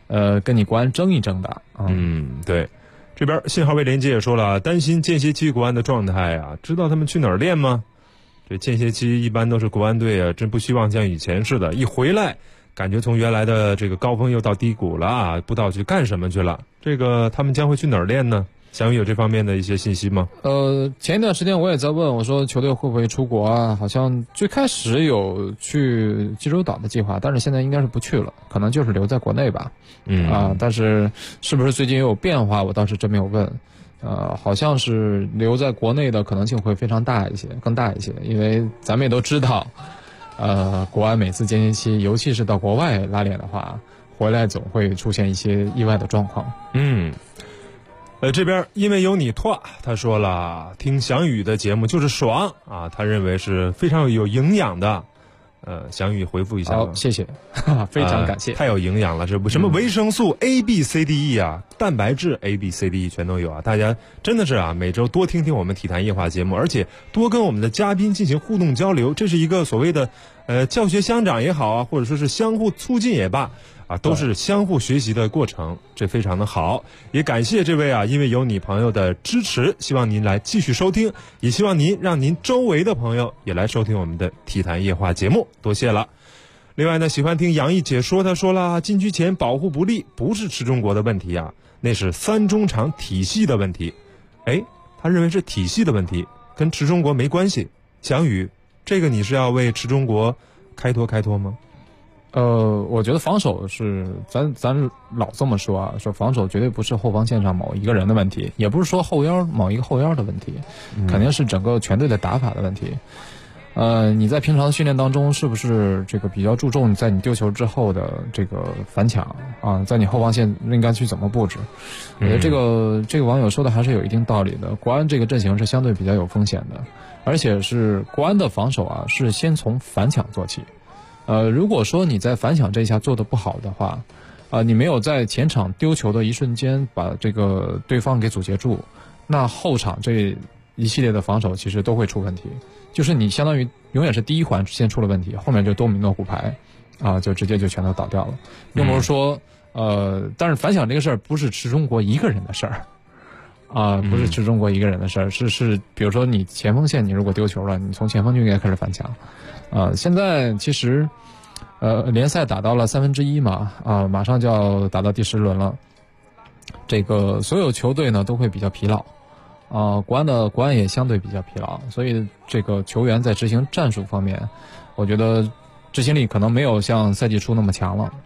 跟你国安争一争的。 对。这边信号位连接也说了，担心间歇期国安的状态啊，知道他们去哪儿练吗？这间歇期一般都是国安队啊，真不希望像以前似的，一回来感觉从原来的这个高峰又到低谷了啊，不知道去干什么去了。这个他们将会去哪儿练呢？翔宇有这方面的一些信息吗？ 前一段时间我也在问，我说球队会不会出国啊？好像最开始有去济州岛的计划，但是现在应该是不去了，可能就是留在国内吧。但是是不是最近又有变化，我倒是真没有问。好像是留在国内的可能性会非常大一些，更大一些，因为咱们也都知道，国安每次间歇期，尤其是到国外拉练的话，回来总会出现一些意外的状况。 这边因为有你拓，他说了，听翔宇的节目就是爽啊，他认为是非常有营养的。翔宇回复一下。 好，谢谢，非常感谢。 太有营养了，是不？什么维生素 A、B、C、D、E 啊，蛋白质 A、B、C、D-E 全都有啊！大家真的是啊，每周多听听我们体坛夜话节目，而且多跟我们的嘉宾进行互动交流，这是一个所谓的教学相长也好啊，或者说是相互促进也罢。都是相互学习的过程，这非常的好。也感谢这位啊，因为有你朋友的支持，希望您来继续收听，也希望您让您周围的朋友也来收听我们的体坛夜话节目，多谢了。另外呢，喜欢听杨毅解说，他说了，禁区前保护不力不是池中国的问题啊，那是三中场体系的问题。他认为是体系的问题，跟池中国没关系。翔宇，这个你是要为池中国开脱吗？ 我觉得防守是咱老这么说啊，说防守绝对不是后防线上某一个人的问题，也不是说某一个后腰的问题，肯定是整个全队的打法的问题。你在平常训练当中是不是这个比较注重在你丢球之后的这个反抢啊，在你后防线应该去怎么布置？我觉得这个网友说的还是有一定道理的。国安这个阵型是相对比较有风险的，而且是国安的防守啊，是先从反抢做起。如果说你在反抢这一下做得不好的话，你没有在前场丢球的一瞬间把这个对方给阻截住，那后场这一系列的防守其实都会出问题。就是你相当于永远是第一环先出了问题，后面就多米诺骨牌就直接就全都倒掉了。又不是说但是反抢这个事儿不是池中国一个人的事儿不是池中国一个人的事儿，是比如说你前锋线你如果丢球了，你从前锋就应该开始反抢。现在其实联赛打到了1/3嘛，马上就要打到第10轮了。这个所有球队呢都会比较疲劳，国安也相对比较疲劳，所以这个球员在执行战术方面，我觉得执行力可能没有像赛季初那么强了。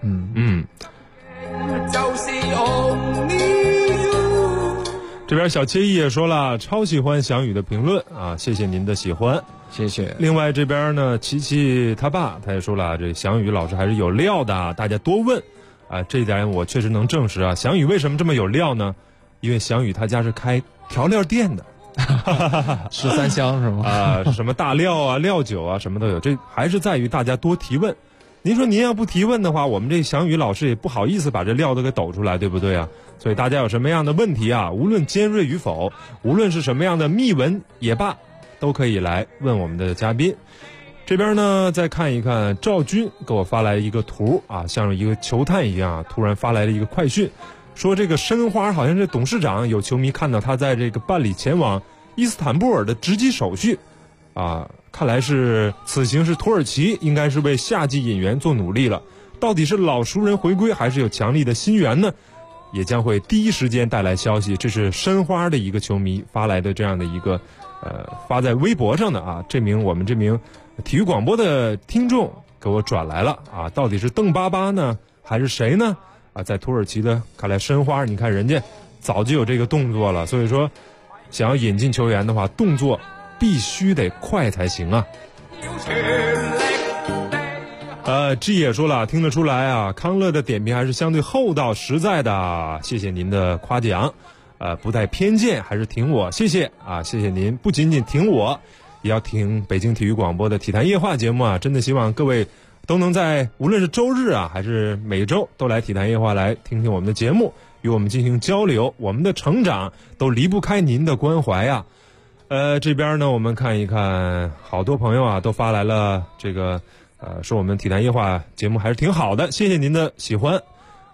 这边小惬意也说了，超喜欢翔宇的评论啊，谢谢您的喜欢。 谢谢。 另外这边呢，琪琪他爸他也说了，这翔宇老师还是有料的，大家多问这一点我确实能证实啊。翔宇为什么这么有料呢？因为翔宇他家是开调料店的 ，13香是吗？ 什么大料啊、料酒啊，什么都有。这还是在于大家多提问。您说您要不提问的话，我们这翔宇老师也不好意思把这料都给抖出来，对不对啊？所以大家有什么样的问题啊，无论尖锐与否，无论是什么样的密文也罢，都可以来问我们的嘉宾。这边呢，再看一看赵军给我发来一个图像一个球探一样突然发来了一个快讯，说这个申花好像是董事长有球迷看到他在这个办理前往伊斯坦布尔的值机手续看来是此行是土耳其，应该是为夏季引援做努力了。到底是老熟人回归还是有强力的新援呢？也将会第一时间带来消息。这是申花的一个球迷发来的这样的一个发在微博上的我们这名体育广播的听众给我转来了到底是邓巴巴呢还是谁呢在土耳其的，看来申花你看人家早就有这个动作了，所以说想要引进球员的话，动作必须得快才行啊。G 也说了，听得出来康乐的点评还是相对厚道实在的，谢谢您的夸奖，不带偏见，还是挺我，谢谢谢谢您，不仅仅挺我，也要听北京体育广播的体坛夜话节目真的希望各位都能在无论是周日还是每周都来体坛夜话来听听我们的节目，与我们进行交流，我们的成长都离不开您的关怀这边呢，我们看一看，好多朋友都发来了这个说我们体坛夜话节目还是挺好的，谢谢您的喜欢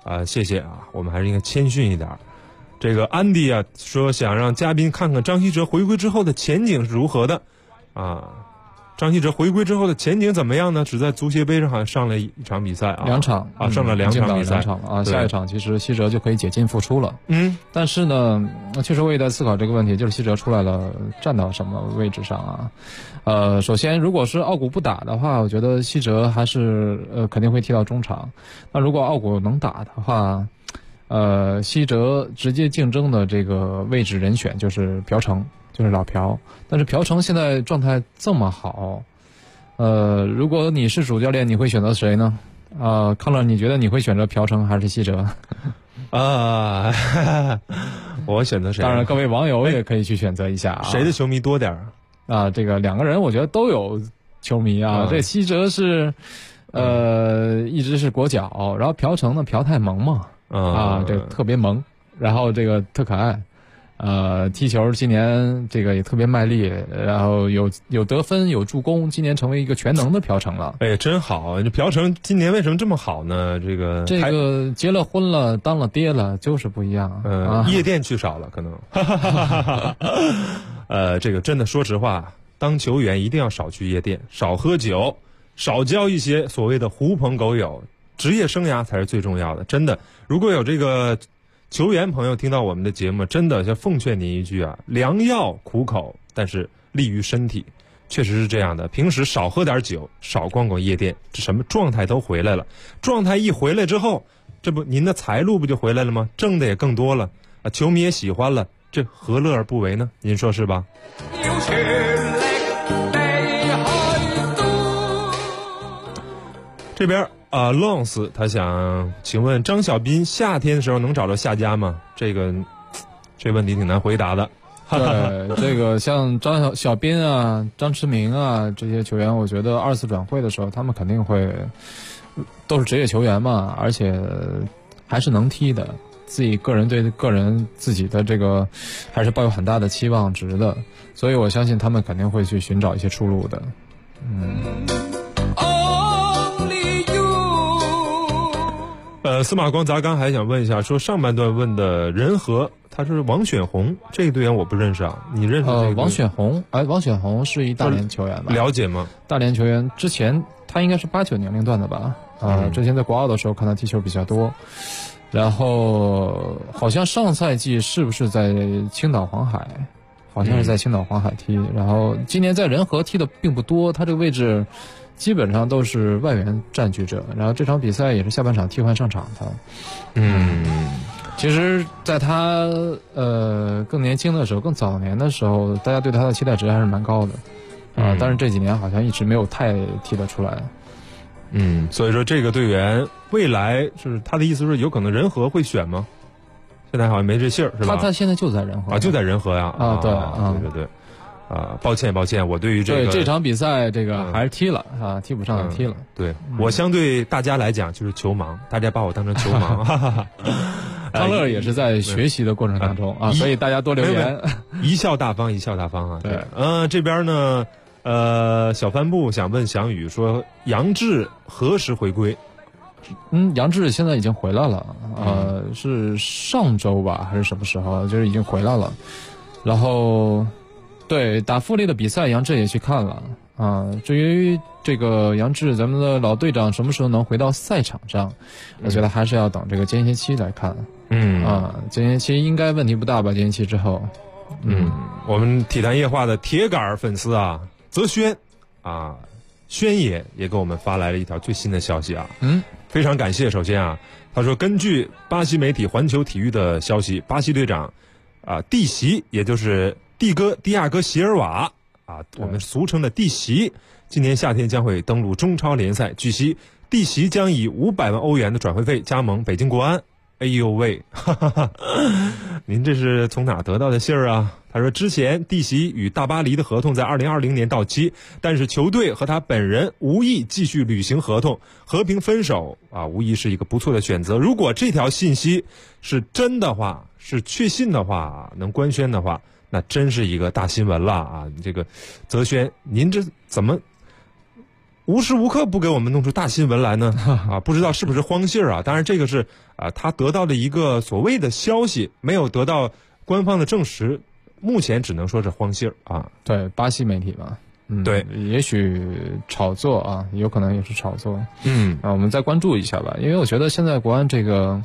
谢谢啊，我们还是应该谦逊一点。这个安迪啊说想让嘉宾看看张稀哲回归之后的前景是如何的啊。张稀哲回归之后的前景怎么样呢？只在足协杯上好像上了一场比赛啊 ，2场啊，上了2场比赛 2场了啊，下一场其实稀哲就可以解禁复出了。但是呢，确实我也在思考这个问题，就是稀哲出来了，站到什么位置上啊？首先，如果是奥古不打的话，我觉得稀哲还是肯定会踢到中场。那如果奥古能打的话，稀哲直接竞争的这个位置人选就是朴成。就是老朴，但是朴成现在状态这么好，如果你是主教练，你会选择谁呢？康乐，你觉得你会选择朴成还是稀哲？ 我选择谁？ 当然，各位网友也可以去选择一下谁的球迷多点啊？这个2个人我觉得都有球迷啊。这稀哲是一直是国脚，然后朴成呢，朴太萌嘛，这个特别萌，然后这个特可爱。踢球今年这个也特别卖力，然后有得分有助攻，今年成为一个全能的朴成了。 哎，真好！这朴成今年为什么这么好呢？这个结了婚了，当了爹了，就是不一样。 夜店去少了可能。这个真的说实话，当球员一定要少去夜店，少喝酒，少交一些所谓的狐朋狗友，职业生涯才是最重要的。真的，如果有这个球员朋友听到我们的节目，真的要奉劝您一句啊，良药苦口，但是利于身体，确实是这样的。平时少喝点酒，少逛逛夜店，这什么状态都回来了。状态一回来之后，这不您的财路不就回来了吗？挣的也更多了啊，球迷也喜欢了，这何乐而不为呢？您说是吧？这边Lons 他想请问张小斌夏天的时候能找到下家吗？这问题挺难回答的。 对，这个像张小斌啊、张驰明啊这些球员，我觉得2次转会的时候，他们肯定会都是职业球员嘛，而且还是能踢的，自己个人对个人自己的这个还是抱有很大的期望值的，所以我相信他们肯定会去寻找一些出路的。 司马光砸缸还想问一下，说上半段问的仁和，他是王选红，这个队员我不认识啊，你认识这个？ 王选红，王选红是一大连球员吧？ 了解吗？ 大连球员之前他应该是89年龄段的吧？之前在国奥的时候看他踢球比较多，然后好像上赛季是不是在青岛黄海？好像是在青岛黄海踢，然后今年在仁和踢的并不多，他这个位置基本上都是外援占据者，然后这场比赛也是下半场替换上场的。其实在他更年轻的时候，更早年的时候，大家对他的期待值还是蛮高的但是这几年好像一直没有太踢得出来。 所以说这个队员未来就是他的意思是有可能仁和会选吗？现在好像没这信儿是吧？ 他现在就在仁和就在仁和呀。对。抱歉，我对于这场比赛这个还是踢了踢不上踢了。 对，我相对大家来讲就是球盲，大家把我当成球盲。 康乐也是在学习的过程当中所以大家多留言。 贻笑大方啊！ 对， 这边呢，小帆布想问翔宇说，杨志何时回归？ 杨志现在已经回来了，是上周吧还是什么时候？就是已经回来了，然后。对，打富力的比赛，杨志也去看了至于这个杨志，咱们的老队长什么时候能回到赛场上，我觉得还是要等这个间歇期来看。间歇期应该问题不大吧？间歇期之后， 我们体坛夜话的铁杆粉丝泽轩轩爷也给我们发来了一条最新的消息非常感谢。首先他说根据巴西媒体环球体育的消息，巴西队长蒂席，也就是蒂亚戈席尔瓦我们俗称的蒂席，今年夏天将会登陆中超联赛。据悉，蒂席将以500万欧元的转会费加盟北京国安。哎呦喂，您这是从哪得到的信儿啊？他说之前蒂席与大巴黎的合同在2020年到期，但是球队和他本人无意继续履行合同，和平分手无疑是一个不错的选择。如果这条信息是真的话，是确信的话，能官宣的话，那真是一个大新闻了这个泽轩，您这怎么无时无刻不给我们弄出大新闻来呢？啊，不知道是不是荒信儿啊？当然这个是他得到的一个所谓的消息，没有得到官方的证实，目前只能说是荒信儿啊。 对，巴西媒体嘛。 对， 也许炒作啊，有可能也是炒作。我们再关注一下吧，因为我觉得现在国安这个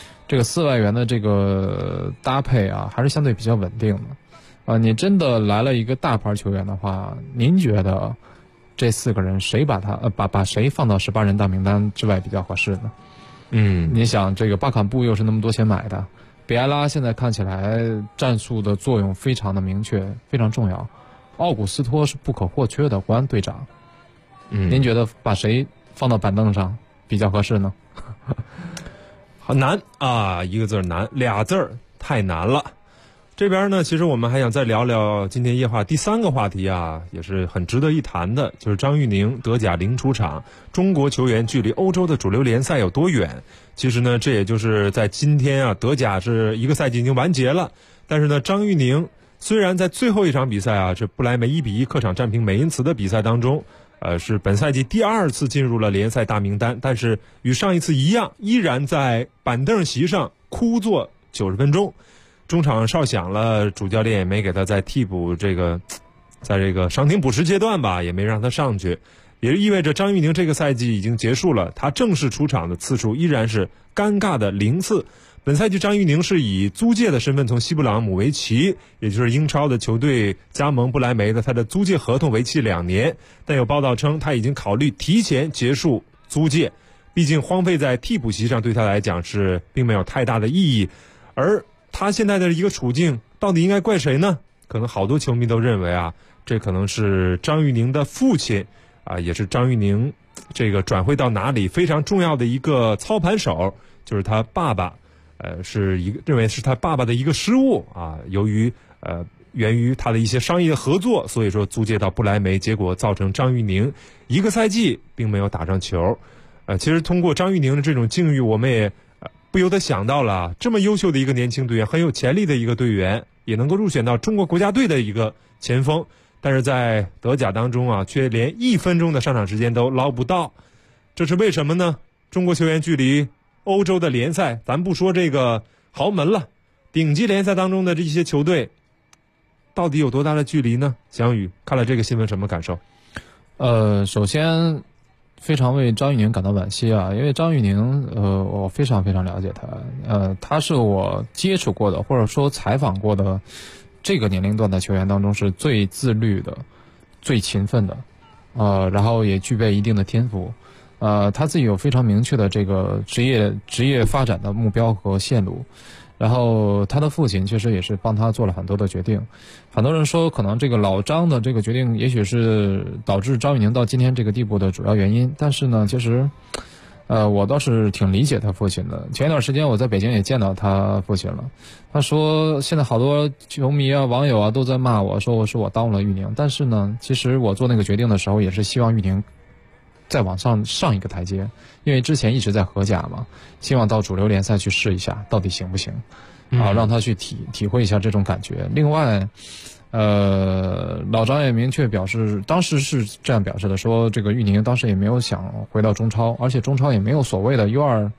4外援的这个搭配啊，还是相对比较稳定的。你真的来了一个大牌球员的话，您觉得这4个人谁把谁放到18人大名单之外比较合适呢？你想这个巴坎布又是那么多钱买的，比埃拉现在看起来战术的作用非常的明确，非常重要。奥古斯托是不可或缺的国安队长，您觉得把谁放到板凳上比较合适呢？ 很难啊，一个字难，2字太难了。这边呢，其实我们还想再聊聊今天夜话第3个话题啊，也是很值得一谈的，就是张玉宁德甲零出场，中国球员距离欧洲的主流联赛有多远？其实呢，这也就是在今天啊，德甲是一个赛季已经完结了，但是呢，张玉宁虽然在最后一场比赛啊，这不莱梅1-1客场战平美因茨的比赛当中，是本赛季第2次进入了联赛大名单，但是与上一次一样，依然在板凳席上枯坐90分钟。中场哨响了，主教练也没给他在替补在这个伤停补时阶段吧，也没让他上去，也意味着张玉宁这个赛季已经结束了，他正式出场的次数依然是尴尬的0次。本赛季张玉宁是以租借的身份从西布朗姆维奇，也就是英超的球队加盟不莱梅的，他的租借合同为期2年，但有报道称他已经考虑提前结束租借，毕竟荒废在替补席上对他来讲是并没有太大的意义。而他现在的一个处境到底应该怪谁呢？可能好多球迷都认为啊，这可能是张玉宁的父亲啊，也是张玉宁这个转会到哪里非常重要的一个操盘手，就是他爸爸。认为是他爸爸的一个失误啊，由于源于他的一些商业合作，所以说租借到不莱梅，结果造成张玉宁一个赛季并没有打上球。其实通过张玉宁的这种境遇，我们也不由得想到了，这么优秀的一个年轻队员，很有潜力的一个队员，也能够入选到中国国家队的一个前锋，但是在德甲当中啊，却连1分钟的上场时间都捞不到，这是为什么呢？中国球员距离欧洲的联赛，咱不说这个豪门了，顶级联赛当中的这些球队到底有多大的距离呢？翔宇看了这个新闻什么感受？ 首先非常为张玉宁感到惋惜啊，因为张玉宁我非常非常了解他，他是我接触过的或者说采访过的这个年龄段的球员当中是最自律的、最勤奋的，然后也具备一定的天赋。他自己有非常明确的这个职业发展的目标和线路，然后他的父亲确实也是帮他做了很多的决定。很多人说可能这个老张的这个决定也许是导致张玉宁到今天这个地步的主要原因，但是呢，其实我倒是挺理解他父亲的。前一段时间我在北京也见到他父亲了，他说现在好多球迷啊、网友啊都在骂我说我耽误了玉宁，但是呢，其实我做那个决定的时候也是希望玉宁再往上一个台阶，因为之前一直在荷甲嘛，希望到主流联赛去试一下到底行不行啊，让他去体会一下这种感觉。另外老张也明确表示，当时是这样表示的，说这个玉宁当时也没有想回到中超，而且中超也没有所谓的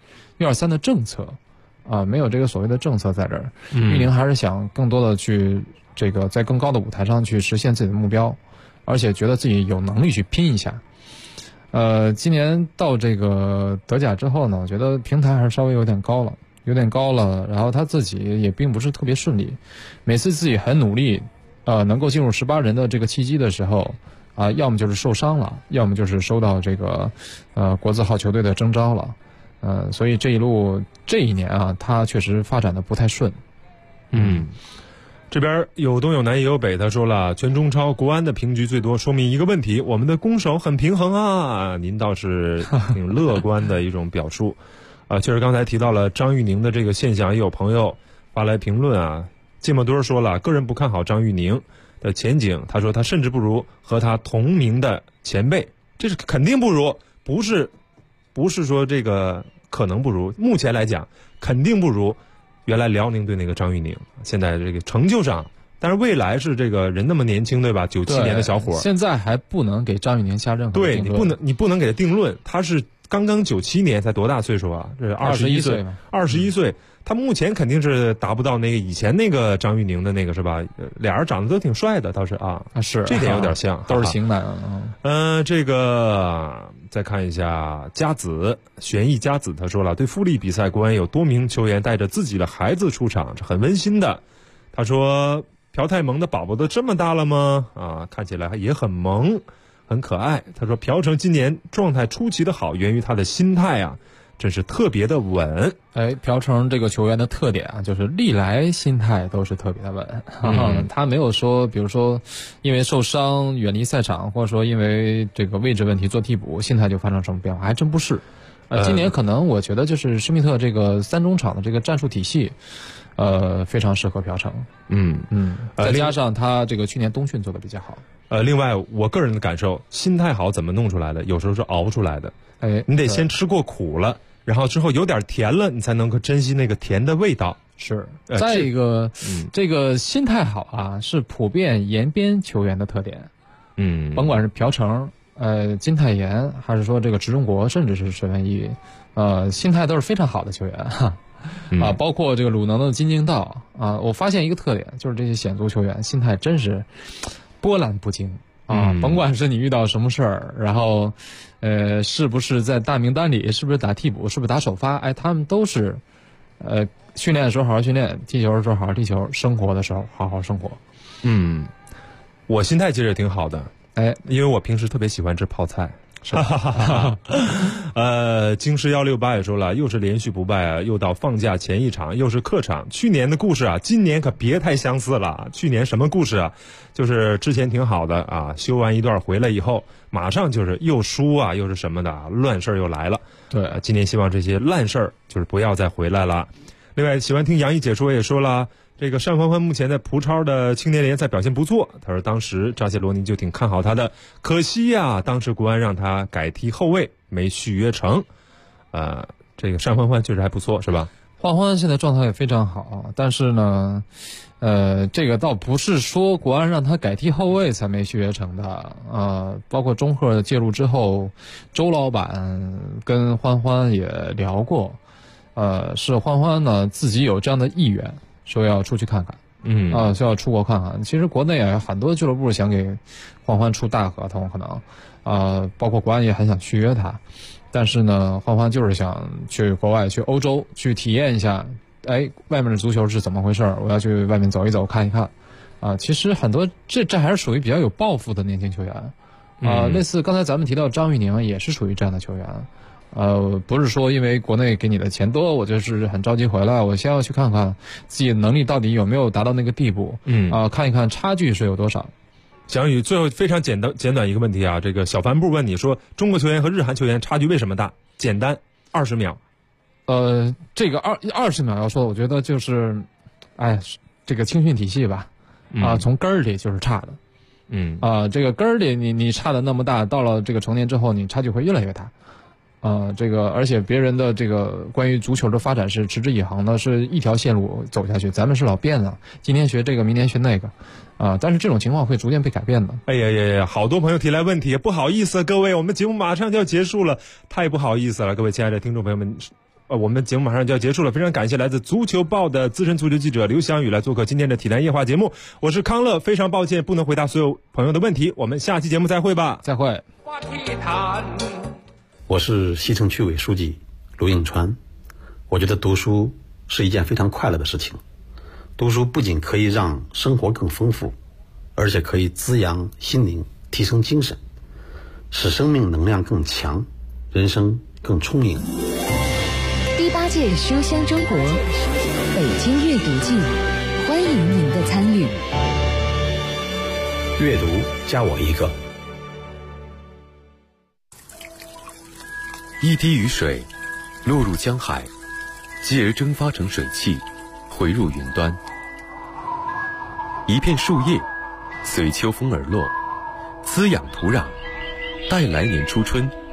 U23的政策啊，没有这个所谓的政策在这儿。玉宁还是想更多的去这个在更高的舞台上去实现自己的目标，而且觉得自己有能力去拼一下。今年到这个德甲之后呢，我觉得平台还是稍微有点高了，然后他自己也并不是特别顺利，每次自己很努力，能够进入18人的这个契机的时候，要么就是受伤了，要么就是收到这个国字号球队的征召了，所以这一年啊，他确实发展的不太顺。 这边有东有南也有北，他说了，全中超国安的平局最多，说明一个问题，我们的攻守很平衡啊。您倒是挺乐观的一种表述。确实刚才提到了张玉宁的这个现象，也有朋友发来评论啊。芥末墩说了，个人不看好张玉宁的前景，他说他甚至不如和他同名的前辈，这是肯定不如，不是说这个可能不如，目前来讲肯定不如原来辽宁队那个张玉宁。现在这个成就上但是未来是这个人那么年轻，对吧？97年的小伙， 现在还不能给张玉宁下任何对定论。 你不能给他定论，他是刚刚97年才多大岁数啊？这是21岁，21岁。他目前肯定是达不到那个以前那个张玉宁的那个是吧？俩人长得都挺帅的，倒是啊， 是这点有点像， 都是型男。 这个再看一下佳子玄艺佳子，他说了，对富力比赛，国安有多名球员带着自己的孩子出场，是很温馨的。他说，朴泰蒙的宝宝都这么大了吗？啊，看起来也很萌，很可爱。他说，朴成今年状态出奇的好，源于他的心态啊。真是特别的稳。 朴成这个球员的特点啊，就是历来心态都是特别的稳。他没有说，比如说因为受伤远离赛场，或者说因为这个位置问题做替补，心态就发生什么变化，还真不是。今年可能我觉得就是施密特这个3中场的这个战术体系，非常适合朴成。再加上他这个去年冬训做的比较好。 另外我个人的感受，心态好怎么弄出来的？有时候是熬出来的。你得先吃过苦了，然后之后有点甜了，你才能够珍惜那个甜的味道。 是，再一个，这个心态好啊，是普遍延边球员的特点。甭管是朴成、金泰妍，还是说这个池中国，甚至是水文一，心态都是非常好的球员哈。包括这个鲁能的金敬道啊，我发现一个特点，就是这些显足球员心态真是波澜不惊。甭管是你遇到什么事儿，然后，是不是在大名单里，是不是打替补，是不是打首发，他们都是，训练的时候好好训练，踢球的时候好好踢球，生活的时候好好生活。 我心态其实也挺好的，因为我平时特别喜欢吃泡菜。京师168也说了，又是连续不败啊，又到放假前一场，又是客场。去年的故事啊，今年可别太相似了。去年什么故事啊？就是之前挺好的啊，休完一段回来以后，马上就是又输啊，又是什么的，乱事儿又来了。 对， 今年希望这些烂事儿就是不要再回来了。另外，喜欢听杨毅解说也说了。这个单欢欢目前在葡超的青年联赛表现不错，他说当时扎切罗尼就挺看好他的，可惜呀，当时国安让他改踢后卫，没续约成。这个单欢欢确实还不错，是吧？ 欢欢现在状态也非常好，但是呢，这个倒不是说国安让他改踢后卫才没续约成的。包括中赫介入之后，周老板跟欢欢也聊过，是欢欢呢自己有这样的意愿。说要出去看看，说要出国看看。其实国内也有很多俱乐部想给欢欢出大合同，可能，包括国安也很想续约他，但是呢，欢欢就是想去国外，去欧洲去体验一下，外面的足球是怎么回事？我要去外面走一走，看一看。其实很多这还是属于比较有抱负的年轻球员，类似刚才咱们提到张玉宁也是属于这样的球员。不是说因为国内给你的钱多，我就是很着急回来，我先要去看看自己的能力到底有没有达到那个地步，看一看差距是有多少。 翔宇，最后非常简短一个问题啊，这个小帆布问你说，中国球员和日韩球员差距为什么大？简单，20秒。 这个20秒要说，我觉得就是，这个青训体系吧，从根儿里就是差的，这个根儿里你差的那么大，到了这个成年之后，你差距会越来越大。这个而且别人的这个关于足球的发展是持之以恒的，是一条线路走下去，咱们是老变的，今天学这个，明天学那个，但是这种情况会逐渐被改变的。 哎呀，好多朋友提来问题，不好意思，各位，我们节目马上就要结束了，太不好意思了，各位亲爱的听众朋友们，我们节目马上就要结束了，非常感谢来自足球报的资深足球记者刘翔宇来做客今天的体坛夜话节目，我是康乐，非常抱歉不能回答所有朋友的问题，我们下期节目再会吧， 再会。 我是西城区委书记卢应川。我觉得读书是一件非常快乐的事情，读书不仅可以让生活更丰富，而且可以滋养心灵，提升精神，使生命能量更强，人生更充盈。 第8届书香中国北京阅读季，欢迎您的参与。 阅读加我一个。 一滴雨水落入江海，继而蒸发成水汽，回入云端。一片树叶随秋风而落，滋养土壤，待来年初春